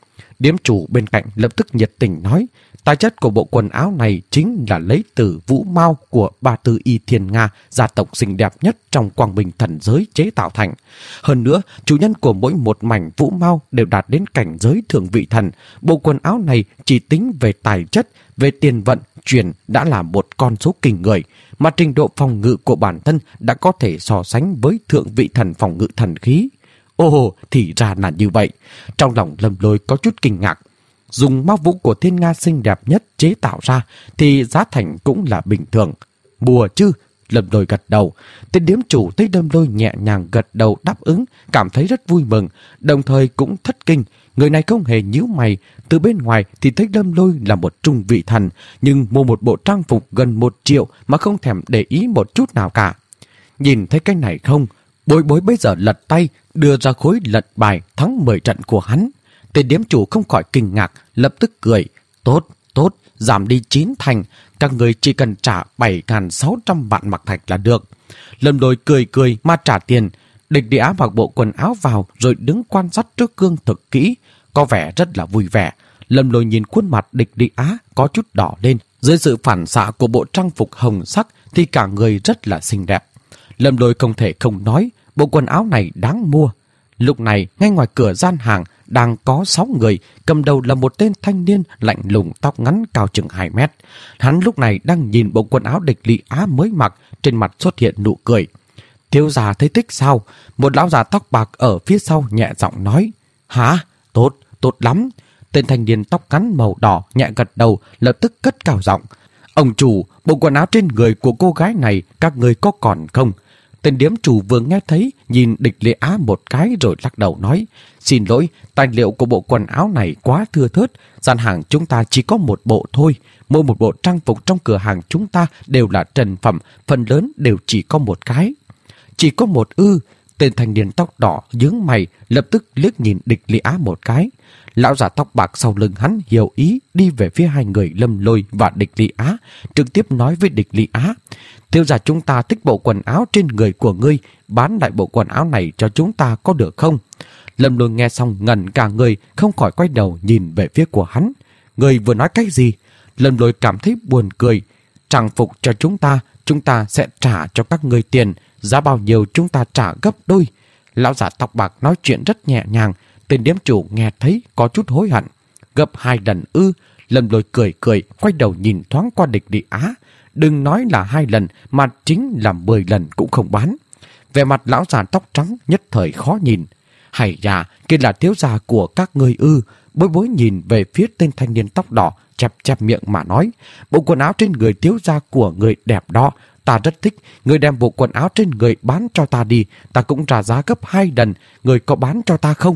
Điếm chủ bên cạnh lập tức nhiệt tình nói, tài chất của bộ quần áo này chính là lấy từ vũ mao của Ba Tư Y Thiên Nga, gia tộc xinh đẹp nhất trong quang minh thần giới chế tạo thành. Hơn nữa, chủ nhân của mỗi một mảnh vũ mao đều đạt đến cảnh giới thượng vị thần. Bộ quần áo này chỉ tính về tài chất, về tiền vận, truyền đã là một con số kinh người, mà trình độ phòng ngự của bản thân đã có thể so sánh với thượng vị thần phòng ngự thần khí. Ồ, thì ra là như vậy. Trong lòng Lâm Lôi có chút kinh ngạc. Dùng mao vũ của Thiên Nga xinh đẹp nhất chế tạo ra thì giá thành cũng là bình thường. Mua chứ? Lâm Lôi gật đầu. Tên điếm chủ thấy Lâm Lôi nhẹ nhàng gật đầu đáp ứng, cảm thấy rất vui mừng, đồng thời cũng thất kinh. Người này không hề nhíu mày, từ bên ngoài thì thấy Lâm Lôi là một trung vị thần, nhưng mua một bộ trang phục gần một triệu mà không thèm để ý một chút nào cả. Nhìn thấy cái này không? Bối bối bây giờ lật tay, đưa ra khối lật bài thắng mười trận của hắn. Tên điếm chủ không khỏi kinh ngạc, lập tức cười. Tốt, tốt, giảm đi chín thành, các người chỉ cần trả bảy nghìn sáu trăm vạn mặc thạch là được. Lâm Lôi cười cười mà trả tiền. Địch Địa Á mặc bộ quần áo vào rồi đứng quan sát trước gương thực kỹ, có vẻ rất là vui vẻ. Lâm Lôi nhìn khuôn mặt Địch Địa Á có chút đỏ lên, dưới sự phản xạ của bộ trang phục hồng sắc thì cả người rất là xinh đẹp. Lâm Lôi không thể không nói, bộ quần áo này đáng mua. Lúc này, ngay ngoài cửa gian hàng đang có sáu người, cầm đầu là một tên thanh niên lạnh lùng, tóc ngắn cao chừng hai mét. Hắn lúc này đang nhìn bộ quần áo Địch Địa Á mới mặc, trên mặt xuất hiện nụ cười. Thiếu gia thấy thích sao? Một lão già tóc bạc ở phía sau nhẹ giọng nói. Hả? Tốt, tốt lắm. Tên thanh niên tóc ngắn màu đỏ nhẹ gật đầu, lập tức cất cao giọng. Ông chủ, bộ quần áo trên người của cô gái này các người có còn không? Tên điếm chủ vừa nghe thấy, nhìn Địch Địa Á một cái rồi lắc đầu nói. Xin lỗi, tài liệu của bộ quần áo này quá thưa thớt, gian hàng chúng ta chỉ có một bộ thôi. Mỗi một bộ trang phục trong cửa hàng chúng ta đều là trần phẩm, phần lớn đều chỉ có một cái. Chỉ có một ư? Tên thanh niên tóc đỏ nhướng mày, lập tức liếc nhìn Địch Địa Á một cái. Lão già tóc bạc sau lưng hắn hiểu ý, đi về phía hai người Lâm Lôi và Địch Địa Á, trực tiếp nói với Địch Địa Á. Thiếu gia chúng ta thích bộ quần áo trên người của ngươi, bán lại bộ quần áo này cho chúng ta có được không? Lâm Lôi nghe xong ngẩn cả người, không khỏi quay đầu nhìn về phía của hắn. Người vừa nói cái gì? Lâm Lôi cảm thấy buồn cười. Trang phục cho chúng ta, chúng ta sẽ trả cho các ngươi tiền, giá bao nhiêu chúng ta trả gấp đôi. Lão già tóc bạc nói chuyện rất nhẹ nhàng, tên điếm chủ nghe thấy có chút hối hận. Gấp hai lần ư? Lâm Lôi cười cười, quay đầu nhìn thoáng qua Địch Địa Á. Đừng nói là hai lần, mà chính là mười lần cũng không bán. Về mặt lão già tóc trắng nhất thời khó nhìn. Hay da, kia là thiếu gia của các ngươi ư? Bối bối nhìn về phía tên thanh niên tóc đỏ, chẹp chẹp miệng mà nói. Bộ quần áo trên người thiếu gia của người đẹp đó, ta rất thích. Người đem bộ quần áo trên người bán cho ta đi, ta cũng trả giá gấp hai lần. Người có bán cho ta không?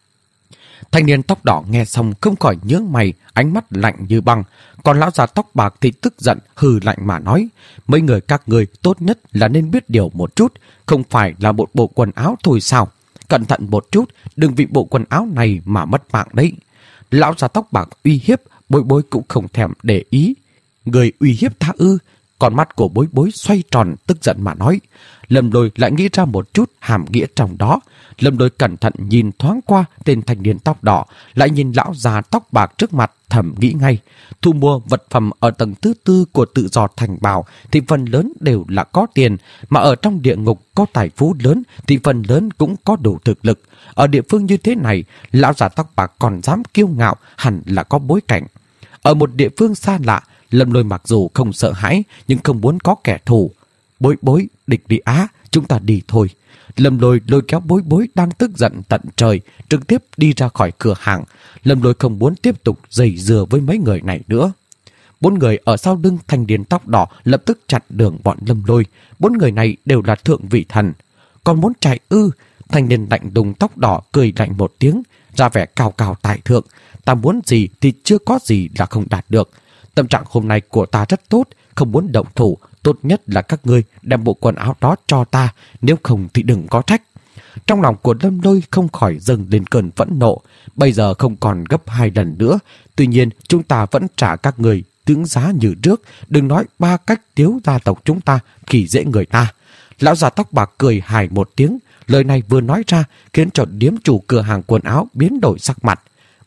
Thanh niên tóc đỏ nghe xong không khỏi nhướng mày, ánh mắt lạnh như băng. Còn lão già tóc bạc thì tức giận, hừ lạnh mà nói. Mấy người các người tốt nhất là nên biết điều một chút, không phải là một bộ quần áo thôi sao? Cẩn thận một chút, đừng vì bộ quần áo này mà mất mạng đấy. Lão già tóc bạc uy hiếp, Bối Bối cũng không thèm để ý. Người uy hiếp ta ư? Con mắt của Bối Bối xoay tròn, tức giận mà nói. Lâm Lôi lại nghĩ ra một chút hàm nghĩa trong đó. Lâm Lôi cẩn thận nhìn thoáng qua tên thanh niên tóc đỏ, lại nhìn lão già tóc bạc trước mặt, thầm nghĩ ngay. Thu mua vật phẩm ở tầng thứ tư của Tự Do Thành Bảo thì phần lớn đều là có tiền, mà ở trong địa ngục có tài phú lớn thì phần lớn cũng có đủ thực lực. Ở địa phương như thế này, lão già tóc bạc còn dám kiêu ngạo, hẳn là có bối cảnh. Ở một địa phương xa lạ, Lâm Lôi mặc dù không sợ hãi nhưng không muốn có kẻ thù. Bối Bối, Địch Địa Á, chúng ta đi thôi. Lâm Lôi lôi kéo Bối Bối đang tức giận tận trời, trực tiếp đi ra khỏi cửa hàng. Lâm Lôi không muốn tiếp tục giày dừa với mấy người này nữa. Bốn người ở sau lưng thanh niên tóc đỏ lập tức chặn đường bọn Lâm Lôi. Bốn người này đều là thượng vị thần. Còn muốn chạy ư? Thanh niên lạnh lùng tóc đỏ cười lạnh một tiếng, ra vẻ cao cao tại thượng. Ta muốn gì thì chưa có gì là không đạt được. Tâm trạng hôm nay của ta rất tốt, không muốn động thủ. Tốt nhất là các ngươi đem bộ quần áo đó cho ta, nếu không thì đừng có trách. Trong lòng của Lâm Lôi không khỏi dâng lên cơn phẫn nộ. Bây giờ không còn gấp hai lần nữa. Tuy nhiên chúng ta vẫn trả các người tướng giá như trước. Đừng nói ba cách tiếu gia tộc chúng ta khi dễ người ta. Lão già tóc bạc cười hài một tiếng. Lời này vừa nói ra khiến cho điếm chủ cửa hàng quần áo biến đổi sắc mặt.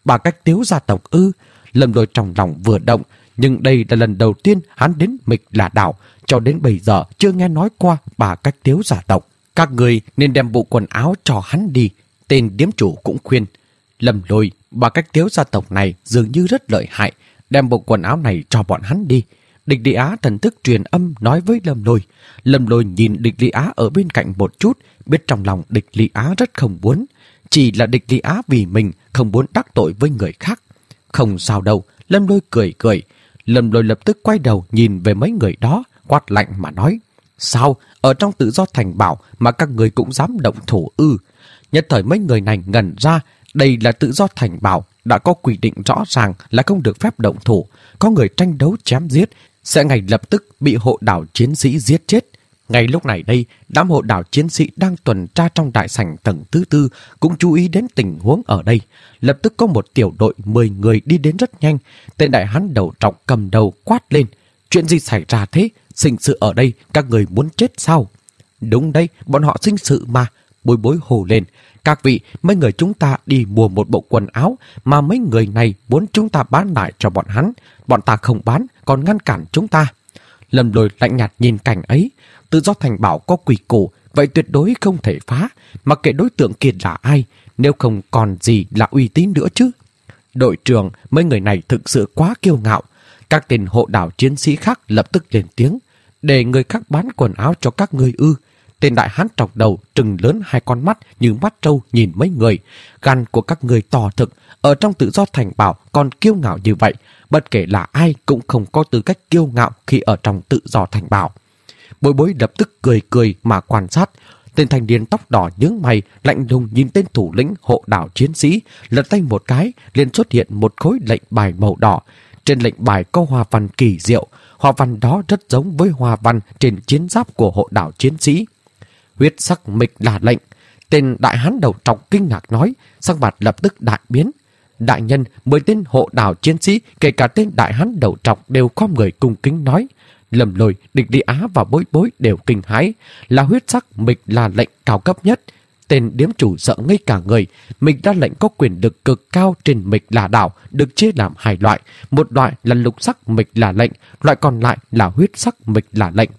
Bà Cách Tiếu gia tộc ư? Lâm Lôi trong lòng vừa động, nhưng đây là lần đầu tiên hắn đến Mịch Là Đảo, cho đến bây giờ chưa nghe nói qua Bà Cách Tiếu gia tộc. Các người nên đem bộ quần áo cho hắn đi. Tên điếm chủ cũng khuyên. Lâm Lôi, Bà Cách Tiếu gia tộc này dường như rất lợi hại, đem bộ quần áo này cho bọn hắn đi. Địch Lý Á thần thức truyền âm nói với Lâm Lôi. Lâm Lôi nhìn Địch Lý Á ở bên cạnh một chút, biết trong lòng Địch Lý Á rất không muốn. Chỉ là Địch Lý Á vì mình không muốn đắc tội với người khác. Không sao đâu, Lâm Lôi cười cười. Lâm Lôi lập tức quay đầu nhìn về mấy người đó, quát lạnh mà nói. Sao, ở trong Tự Do Thành Bảo mà các người cũng dám động thủ ư? Nhất thời mấy người này ngẩn ra, đây là Tự Do Thành Bảo, đã có quy định rõ ràng là không được phép động thủ. Có người tranh đấu chém giết, sẽ ngay lập tức bị hộ đảo chiến sĩ giết chết. Ngay lúc này đây, đám hộ đảo chiến sĩ đang tuần tra trong đại sảnh tầng thứ tư cũng chú ý đến tình huống ở đây. Lập tức có một tiểu đội mười người đi đến rất nhanh. Tên đại hán đầu trọc cầm đầu quát lên. Chuyện gì xảy ra thế? Sinh sự ở đây, các người muốn chết sao? Đúng đây, bọn họ sinh sự mà. Bối Bối hồ lên. Các vị, mấy người chúng ta đi mua một bộ quần áo mà mấy người này muốn chúng ta bán lại cho bọn hắn. Bọn ta không bán, còn ngăn cản chúng ta. Lâm Lôi lạnh nhạt nhìn cảnh ấy. Tự Do Thành Bảo có quy củ, vậy tuyệt đối không thể phá, mặc kệ đối tượng kia là ai, nếu không còn gì là uy tín nữa chứ. Đội trưởng, mấy người này thực sự quá kiêu ngạo. Các tên hộ đảo chiến sĩ khác lập tức lên tiếng. Để người khác bán quần áo cho các ngươi ư? Tên đại hán trọc đầu trừng lớn hai con mắt như mắt trâu nhìn mấy người. Gan của các người to thực, ở trong Tự Do Thành Bảo còn kiêu ngạo như vậy. Bất kể là ai cũng không có tư cách kiêu ngạo khi ở trong Tự Do Thành Bảo. Bối Bối lập tức cười cười mà quan sát. Tên thanh niên tóc đỏ nhướng mày, lạnh lùng nhìn tên thủ lĩnh hộ đảo chiến sĩ, lật tay một cái, liền xuất hiện một khối lệnh bài màu đỏ. Trên lệnh bài có hoa văn kỳ diệu, hoa văn đó rất giống với hoa văn trên chiến giáp của hộ đảo chiến sĩ. Huyết sắc mịch là lệnh. Tên đại hán đầu trọc kinh ngạc nói, sắc mặt lập tức đại biến. Đại nhân, mười tên hộ đảo chiến sĩ, kể cả tên đại hán đầu trọc đều có người cung kính nói. Lâm Lôi, Địch Lý Á và Bối Bối đều kinh hãi, là huyết sắc mịch là lệnh cao cấp nhất. Tên điếm chủ sợ ngây cả người. Mịch là lệnh có quyền lực cực cao trên Mịch Là Đảo, được chia làm hai loại. Một loại là lục sắc mịch là lệnh, loại còn lại là huyết sắc mịch là lệnh.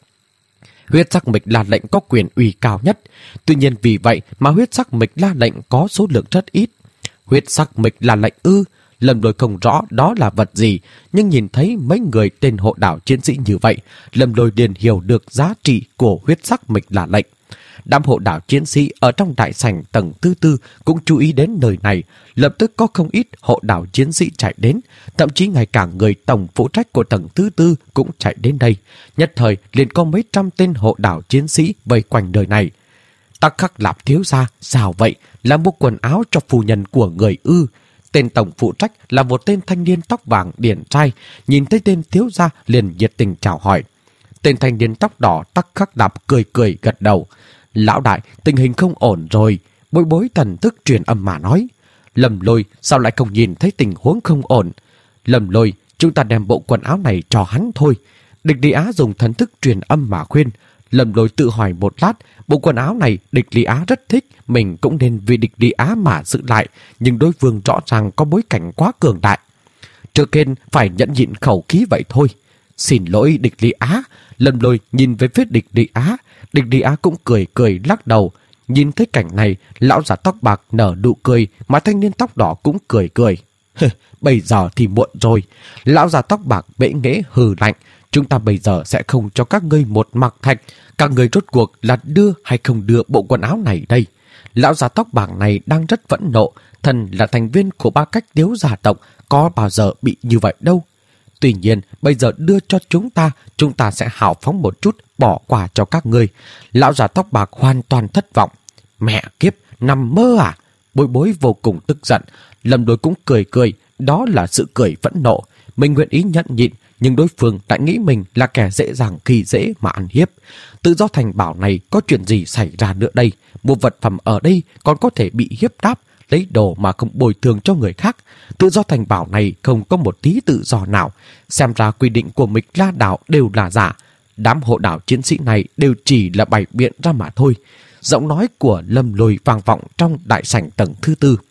Huyết sắc mịch là lệnh có quyền uy cao nhất. Tuy nhiên vì vậy mà huyết sắc mịch là lệnh có số lượng rất ít. Huyết sắc mịch là lệnh ư? Lâm Lôi không rõ đó là vật gì, nhưng nhìn thấy mấy người tên hộ đảo chiến sĩ như vậy, Lâm Lôi liền hiểu được giá trị của huyết sắc mịch là lệnh. Đám hộ đảo chiến sĩ ở trong đại sảnh tầng thứ tư cũng chú ý đến nơi này, lập tức có không ít hộ đảo chiến sĩ chạy đến, thậm chí ngay cả người tổng phụ trách của tầng thứ tư cũng chạy đến đây. Nhất thời liền có mấy trăm tên hộ đảo chiến sĩ vây quanh nơi này. Tắc Khắc Lạp thiếu gia, sao vậy? Là mua quần áo cho phu nhân của người ư? Tên tổng phụ trách là một tên thanh niên tóc vàng điển trai, nhìn thấy tên thiếu gia liền nhiệt tình chào hỏi. Tên thanh niên tóc đỏ Tắc Khắc Lạp cười cười gật đầu. Lão đại, tình hình không ổn rồi. Bối Bối thần thức truyền âm mà nói. Lâm Lôi, sao lại không nhìn thấy tình huống không ổn? Lâm Lôi, chúng ta đem bộ quần áo này cho hắn thôi. Địch Lý Á dùng thần thức truyền âm mà khuyên. Lâm Lôi tự hỏi một lát, bộ quần áo này Địch Lý Á rất thích, mình cũng nên vì Địch Lý Á mà giữ lại, nhưng đối phương rõ ràng có bối cảnh quá cường đại. Trước hết phải nhẫn nhịn khẩu khí vậy thôi. Xin lỗi Địch Lý Á. Lâm Lôi nhìn về phía Địch Lý Á. Địch Lý Á cũng cười cười lắc đầu. Nhìn thấy cảnh này, lão già tóc bạc nở nụ cười, mà thanh niên tóc đỏ cũng cười cười. Bây giờ thì muộn rồi. Lão già tóc bạc bẽ nghễ hừ lạnh. Chúng ta bây giờ sẽ không cho các ngươi một mặc thạch. Các ngươi rốt cuộc là đưa hay không đưa bộ quần áo này đây? Lão già tóc bạc này đang rất phẫn nộ. Thần là thành viên của Ba Cách Tiếu gia tộc, có bao giờ bị như vậy đâu. Tuy nhiên, bây giờ đưa cho chúng ta, chúng ta sẽ hào phóng một chút, bỏ qua cho các ngươi. Lão già tóc bạc hoàn toàn thất vọng. Mẹ kiếp, nằm mơ à? Bối Bối vô cùng tức giận. Lâm Đối cũng cười cười, đó là sự cười phẫn nộ. Mình nguyện ý nhận nhịn, nhưng đối phương lại nghĩ mình là kẻ dễ dàng khi dễ mà ăn hiếp. Tự Do Thành Bảo này có chuyện gì xảy ra nữa đây? Mua vật phẩm ở đây còn có thể bị hiếp đáp, lấy đồ mà không bồi thường cho người khác. Tự Do Thành Bảo này không có một tí tự do nào. Xem ra quy định của Mịch La Đảo đều là giả. Đám hộ đảo chiến sĩ này đều chỉ là bày biện ra mà thôi. Giọng nói của Lâm Lôi vang vọng trong đại sảnh tầng thứ tư.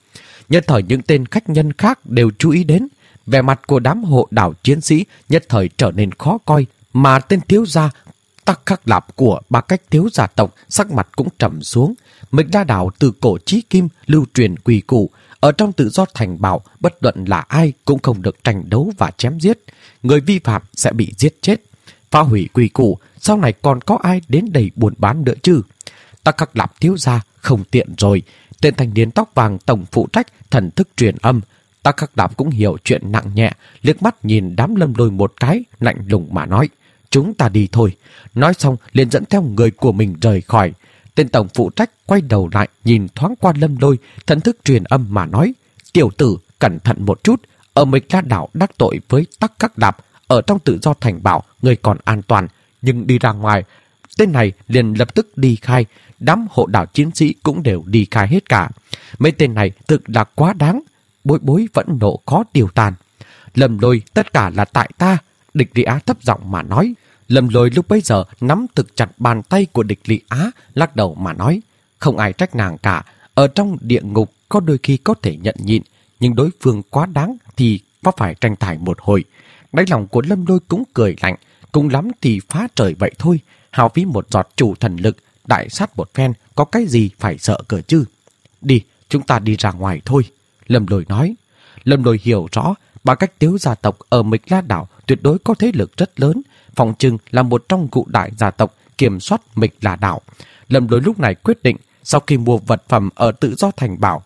Nhất thời những tên khách nhân khác đều chú ý đến. Vẻ mặt của đám hộ đảo chiến sĩ nhất thời trở nên khó coi, mà tên thiếu gia Tắc Khắc Lạp của ba cách thiếu gia tộc sắc mặt cũng trầm xuống. Mịch La Đảo từ cổ chí kim lưu truyền quy củ, ở trong tự do thành bảo bất luận là ai cũng không được tranh đấu và chém giết. Người vi phạm sẽ bị giết chết. Phá hủy quy củ, sau này còn có ai đến đây buôn bán nữa chứ? Tắc Khắc Lạp thiếu gia không tiện rồi. Tên thanh niên tóc vàng tổng phụ trách thần thức truyền âm. Tắc Khắc Lạp cũng hiểu chuyện nặng nhẹ, liếc mắt nhìn đám Lâm Lôi một cái, lạnh lùng mà nói: chúng ta đi thôi. Nói xong liền dẫn theo người của mình rời khỏi. Tên tổng phụ trách quay đầu lại nhìn thoáng qua Lâm Lôi, thần thức truyền âm mà nói: tiểu tử, cẩn thận một chút. Ở Mịch La Đảo đắc tội với Tắc Khắc Lạp, ở trong tự do thành bảo người còn an toàn, nhưng đi ra ngoài. Tên này liền lập tức đi khai. Đám hộ đảo chiến sĩ cũng đều đi khai hết cả. Mấy tên này thực là quá đáng. Bối Bối vẫn nộ khó tiêu tan. Lâm Lôi, tất cả là tại ta. Địch Lý Á thấp giọng mà nói. Lâm Lôi lúc bấy giờ nắm thực chặt bàn tay của Địch Lý Á, lắc đầu mà nói: không ai trách nàng cả. Ở trong địa ngục có đôi khi có thể nhận nhịn, nhưng đối phương quá đáng thì có phải tranh tài một hồi. Đáy lòng của Lâm Lôi cũng cười lạnh. Cùng lắm thì phá trời vậy thôi. Hao phí một giọt chủ thần lực, đại sát một phen, có cái gì phải sợ cờ chứ? Đi, chúng ta đi ra ngoài thôi. Lâm Lôi nói. Lâm Lôi hiểu rõ, ba cách tiếu gia tộc ở Mịch La Đảo tuyệt đối có thế lực rất lớn, phòng trừng là một trong cụ đại gia tộc kiểm soát Mịch La Đảo. Lâm Lôi lúc này quyết định, sau khi mua vật phẩm ở tự do thành bảo,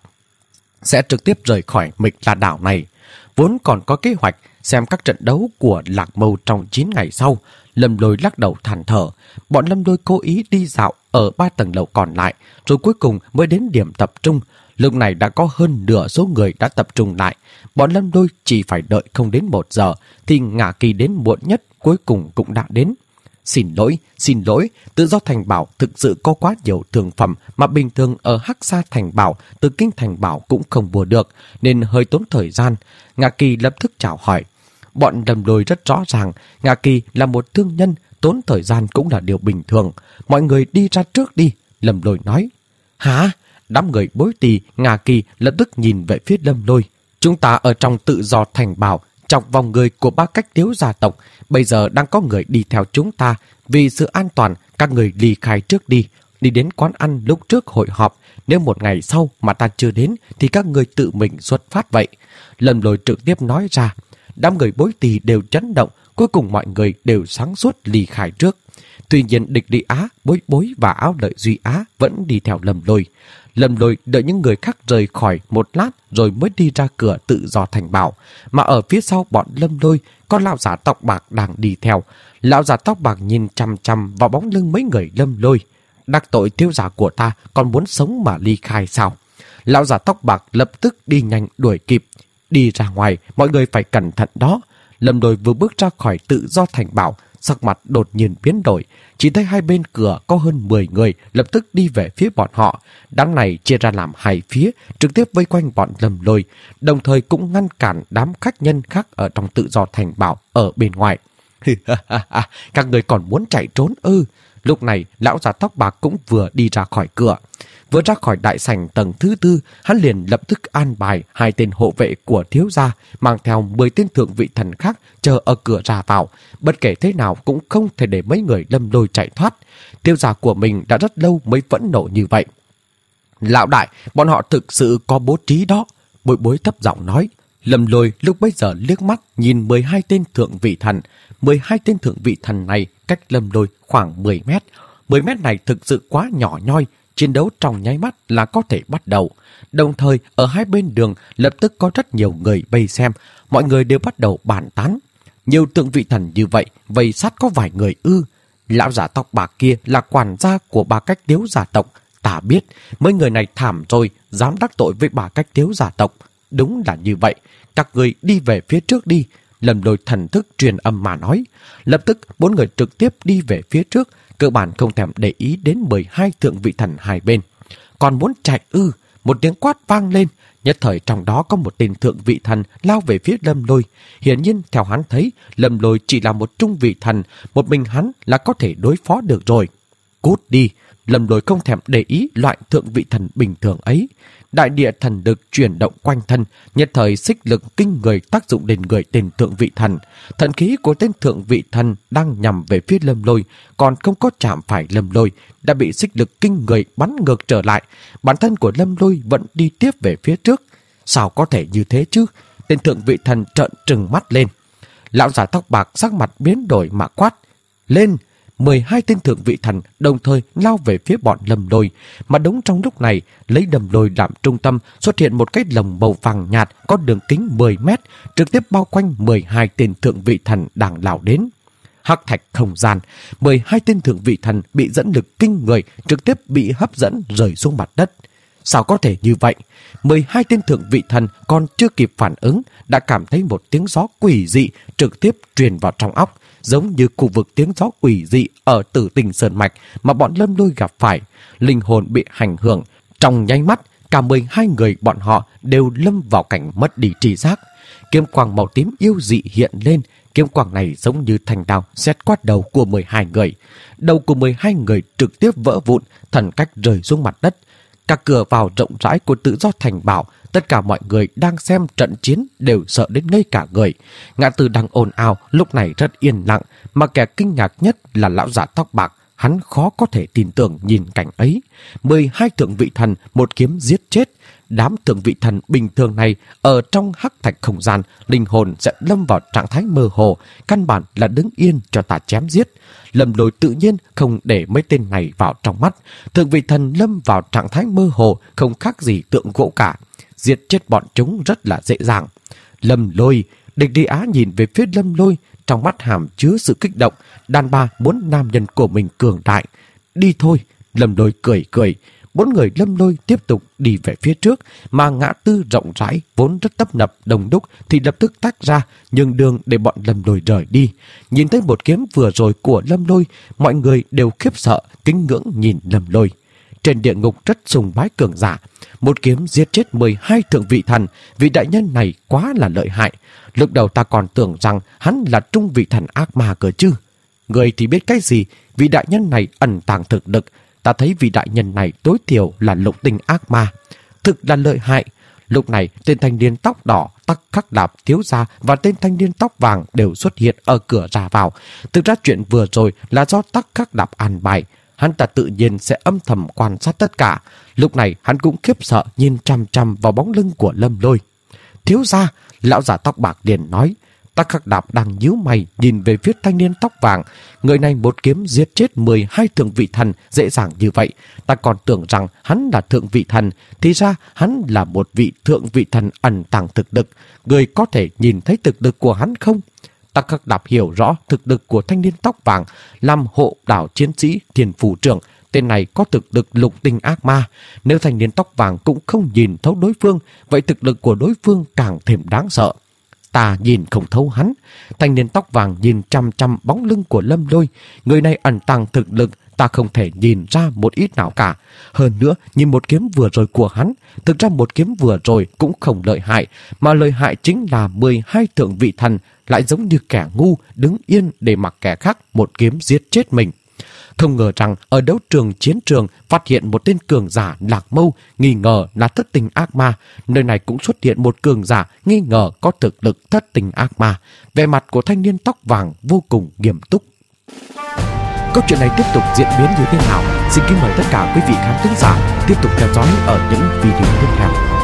sẽ trực tiếp rời khỏi Mịch La Đảo này. Vốn còn có kế hoạch xem các trận đấu của Lạc Mâu trong chín ngày sau. Lâm Lôi lắc đầu than thở. Bọn Lâm Lôi cố ý đi dạo ở ba tầng lầu còn lại, rồi cuối cùng mới đến điểm tập trung. Lúc này đã có hơn nửa số người đã tập trung lại. Bọn Lâm Lôi chỉ phải đợi không đến một giờ thì Ngạ Kỳ đến muộn nhất cuối cùng cũng đã đến. Xin lỗi, xin lỗi, tự do thành bảo thực sự có quá nhiều thương phẩm mà bình thường ở Hắc Sa thành bảo, từ Kinh thành bảo cũng không mua được, nên hơi tốn thời gian. Ngạ Kỳ lập tức chào hỏi. Bọn Lâm Lôi rất rõ ràng, Ngạ Kỳ là một thương nhân, tốn thời gian cũng là điều bình thường. Mọi người đi ra trước đi, Lâm Lôi nói. Hả? Đám người Bối Tỳ, Ngạ Kỳ lập tức nhìn về phía Lâm Lôi. Chúng ta ở trong tự do thành bảo, chọc vòng người của ba cách tiếu gia tộc. Bây giờ đang có người đi theo chúng ta. Vì sự an toàn, các người ly khai trước đi. Đi đến quán ăn lúc trước hội họp. Nếu một ngày sau mà ta chưa đến thì các người tự mình xuất phát vậy. Lâm Lôi trực tiếp nói ra. Đám người Bối Tỳ đều chấn động. Cuối cùng mọi người đều sáng suốt ly khai trước. Tuy nhiên Địch Lý Á, Bối Bối và Áo Lợi Duy Á vẫn đi theo Lâm Lôi. Lâm Lôi đợi những người khác rời khỏi một lát rồi mới đi ra cửa tự do thành bảo. Mà ở phía sau bọn Lâm Lôi có lão giả tóc bạc đang đi theo. Lão giả tóc bạc nhìn chằm chằm vào bóng lưng mấy người Lâm Lôi. Đắc tội thiếu giả của ta còn muốn sống mà ly khai sao? Lão giả tóc bạc lập tức đi nhanh đuổi kịp. Đi ra ngoài, mọi người phải cẩn thận đó. Lâm Lôi vừa bước ra khỏi tự do thành bảo, sắc mặt đột nhiên biến đổi. Chỉ thấy hai bên cửa có hơn mười người lập tức đi về phía bọn họ. Đám này chia ra làm hai phía, trực tiếp vây quanh bọn Lâm Lôi, đồng thời cũng ngăn cản đám khách nhân khác ở trong tự do thành bảo ở bên ngoài. Các người còn muốn chạy trốn ư? Lúc này, lão già tóc bạc cũng vừa đi ra khỏi cửa. Vừa ra khỏi đại sảnh tầng thứ tư, hắn liền lập tức an bài hai tên hộ vệ của thiếu gia, mang theo mười tên thượng vị thần khác chờ ở cửa ra vào. Bất kể thế nào cũng không thể để mấy người Lâm Lôi chạy thoát. Thiếu gia của mình đã rất lâu mới phẫn nộ như vậy. Lão đại, bọn họ thực sự có bố trí đó. Bối Bối thấp giọng nói. Lâm Lôi lúc bấy giờ liếc mắt nhìn mười hai tên thượng vị thần. mười hai tên thượng vị thần này cách Lâm Lôi khoảng mười mét. mười mét này thực sự quá nhỏ nhoi. Chiến đấu trong nháy mắt là có thể bắt đầu. Đồng thời, ở hai bên đường lập tức có rất nhiều người vây xem. Mọi người đều bắt đầu bàn tán. Nhiều thượng vị thần như vậy, vây sát có vài người ư. Lão giả tóc bạc kia là quản gia của ba cách tiếu gia tộc. Ta biết, mấy người này thảm rồi, dám đắc tội với ba cách tiếu gia tộc. Đúng là như vậy. Các người đi về phía trước đi. Lâm Lôi thần thức truyền âm mà nói. Lập tức, bốn người trực tiếp đi về phía trước, cơ bản không thèm để ý đến mười hai thượng vị thần hai bên. Còn muốn chạy ư? Một tiếng quát vang lên. Nhất thời trong đó có một tên thượng vị thần lao về phía Lâm Lôi. Hiển nhiên theo hắn thấy, Lâm Lôi chỉ là một trung vị thần, một mình hắn là có thể đối phó được rồi. Cút đi! Lâm Lôi không thèm để ý loại thượng vị thần bình thường ấy. đại địa thần lực chuyển động quanh thân, nhất thời xích lực kinh người tác dụng lên người tên thượng vị thần. Thần khí của tên thượng vị thần đang nhằm về phía Lâm Lôi, còn không có chạm phải Lâm Lôi, đã bị xích lực kinh người bắn ngược trở lại. Bản thân của Lâm Lôi vẫn đi tiếp về phía trước. Sao có thể như thế chứ? Tên thượng vị thần trợn trừng mắt lên. Lão già tóc bạc sắc mặt biến đổi mà quát: lên! mười hai tên thượng vị thần đồng thời lao về phía bọn Lâm Lôi, mà đúng trong lúc này, lấy Lâm Lôi làm trung tâm, xuất hiện một cái lồng màu vàng nhạt có đường kính mười mét, trực tiếp bao quanh mười hai tên thượng vị thần đang lao đến. Hắc thạch không gian, mười hai tên thượng vị thần bị dẫn lực kinh người, trực tiếp bị hấp dẫn rơi xuống mặt đất. Sao có thể như vậy? mười hai tên thượng vị thần còn chưa kịp phản ứng, đã cảm thấy một tiếng gió quỷ dị trực tiếp truyền vào trong óc, giống như khu vực tiếng gió quỷ dị ở Tử Tình Sơn Mạch mà bọn Lâm Lôi gặp phải. Linh hồn bị ảnh hưởng, trong nháy mắt, cả mười hai người bọn họ đều lâm vào cảnh mất đi tri giác. Kiếm quang màu tím yêu dị hiện lên, kiếm quang này giống như thanh đao xẹt qua đầu của mười hai người. Đầu của mười hai người trực tiếp vỡ vụn, thần cách rơi xuống mặt đất. Các cửa vào rộng rãi của Tự Do Thành Bảo, tất cả mọi người đang xem trận chiến đều sợ đến ngây cả người. Ngã Tư đang ồn ào, lúc này rất yên lặng, mà kẻ kinh ngạc nhất là lão già tóc bạc. Hắn khó có thể tin tưởng nhìn cảnh ấy. mười hai thượng vị thần một kiếm giết chết. Đám thượng vị thần bình thường này ở trong hắc thạch không gian, linh hồn sẽ lâm vào trạng thái mơ hồ, căn bản là đứng yên cho ta chém giết. Lâm Lôi tự nhiên không để mấy tên này vào trong mắt. Thượng vị thần lâm vào trạng thái mơ hồ, không khác gì tượng gỗ cả. Giết chết bọn chúng rất là dễ dàng. Lâm Lôi, Địch Đi Á nhìn về phía Lâm Lôi, trong mắt hàm chứa sự kích động. Đàn bà muốn nam nhân của mình cường đại. Đi thôi, Lâm Lôi cười cười. Bốn người Lâm Lôi tiếp tục đi về phía trước, mà ngã tư rộng rãi vốn rất tấp nập đông đúc thì lập tức tách ra, nhường đường để bọn Lâm Lôi rời đi. Nhìn thấy một kiếm vừa rồi của Lâm Lôi, mọi người đều khiếp sợ, kính ngưỡng nhìn Lâm Lôi. Trên địa ngục rất sùng bái cường giả, một kiếm giết chết mười hai thượng vị thần, vị đại nhân này quá là lợi hại. Lúc đầu ta còn tưởng rằng hắn là trung vị thần ác ma cơ chứ. Người thì biết cái gì, vị đại nhân này ẩn tàng thực lực. Ta thấy vị đại nhân này tối thiểu là lục tinh ác ma, thực là lợi hại. Lúc này, tên thanh niên tóc đỏ, Tắc Khắc Đạp thiếu gia và tên thanh niên tóc vàng đều xuất hiện ở cửa ra vào. Thực ra chuyện vừa rồi là do Tắc Khắc Đạp an bài. Hắn ta tự nhiên sẽ âm thầm quan sát tất cả. Lúc này hắn cũng khiếp sợ nhìn chằm chằm vào bóng lưng của Lâm Lôi. Thiếu gia, lão già tóc bạc liền nói. Tắc Khắc Đạp đang nhíu mày nhìn về phía thanh niên tóc vàng. Người này một kiếm giết chết mười hai thượng vị thần dễ dàng như vậy. Ta còn tưởng rằng hắn là thượng vị thần, thì ra hắn là một vị thượng vị thần ẩn tàng thực lực. Người có thể nhìn thấy thực lực của hắn không? Tắc Khắc Đạp hiểu rõ thực lực của thanh niên tóc vàng, làm hộ đảo chiến sĩ Thiên Phủ Trưởng. Tên này có thực lực lục tinh ác ma. Nếu thanh niên tóc vàng cũng không nhìn thấu đối phương, vậy thực lực của đối phương càng thêm đáng sợ. Ta nhìn không thấu hắn. Thanh niên tóc vàng nhìn chăm chăm bóng lưng của Lâm Lôi. Người này ẩn tàng thực lực, ta không thể nhìn ra một ít nào cả. Hơn nữa, nhìn một kiếm vừa rồi của hắn, thực ra một kiếm vừa rồi cũng không lợi hại, mà lợi hại chính là mười hai thượng vị thần lại giống như kẻ ngu đứng yên để mặc kẻ khác một kiếm giết chết mình. Không ngờ rằng ở đấu trường chiến trường phát hiện một tên cường giả Lạc Mâu nghi ngờ là thất tình ác ma. Nơi này cũng xuất hiện một cường giả nghi ngờ có thực lực thất tình ác ma. Vẻ mặt của thanh niên tóc vàng vô cùng nghiêm túc. Câu chuyện này tiếp tục diễn biến như thế nào? Xin kính mời tất cả quý vị khán thính giả tiếp tục theo dõi ở những video tiếp theo.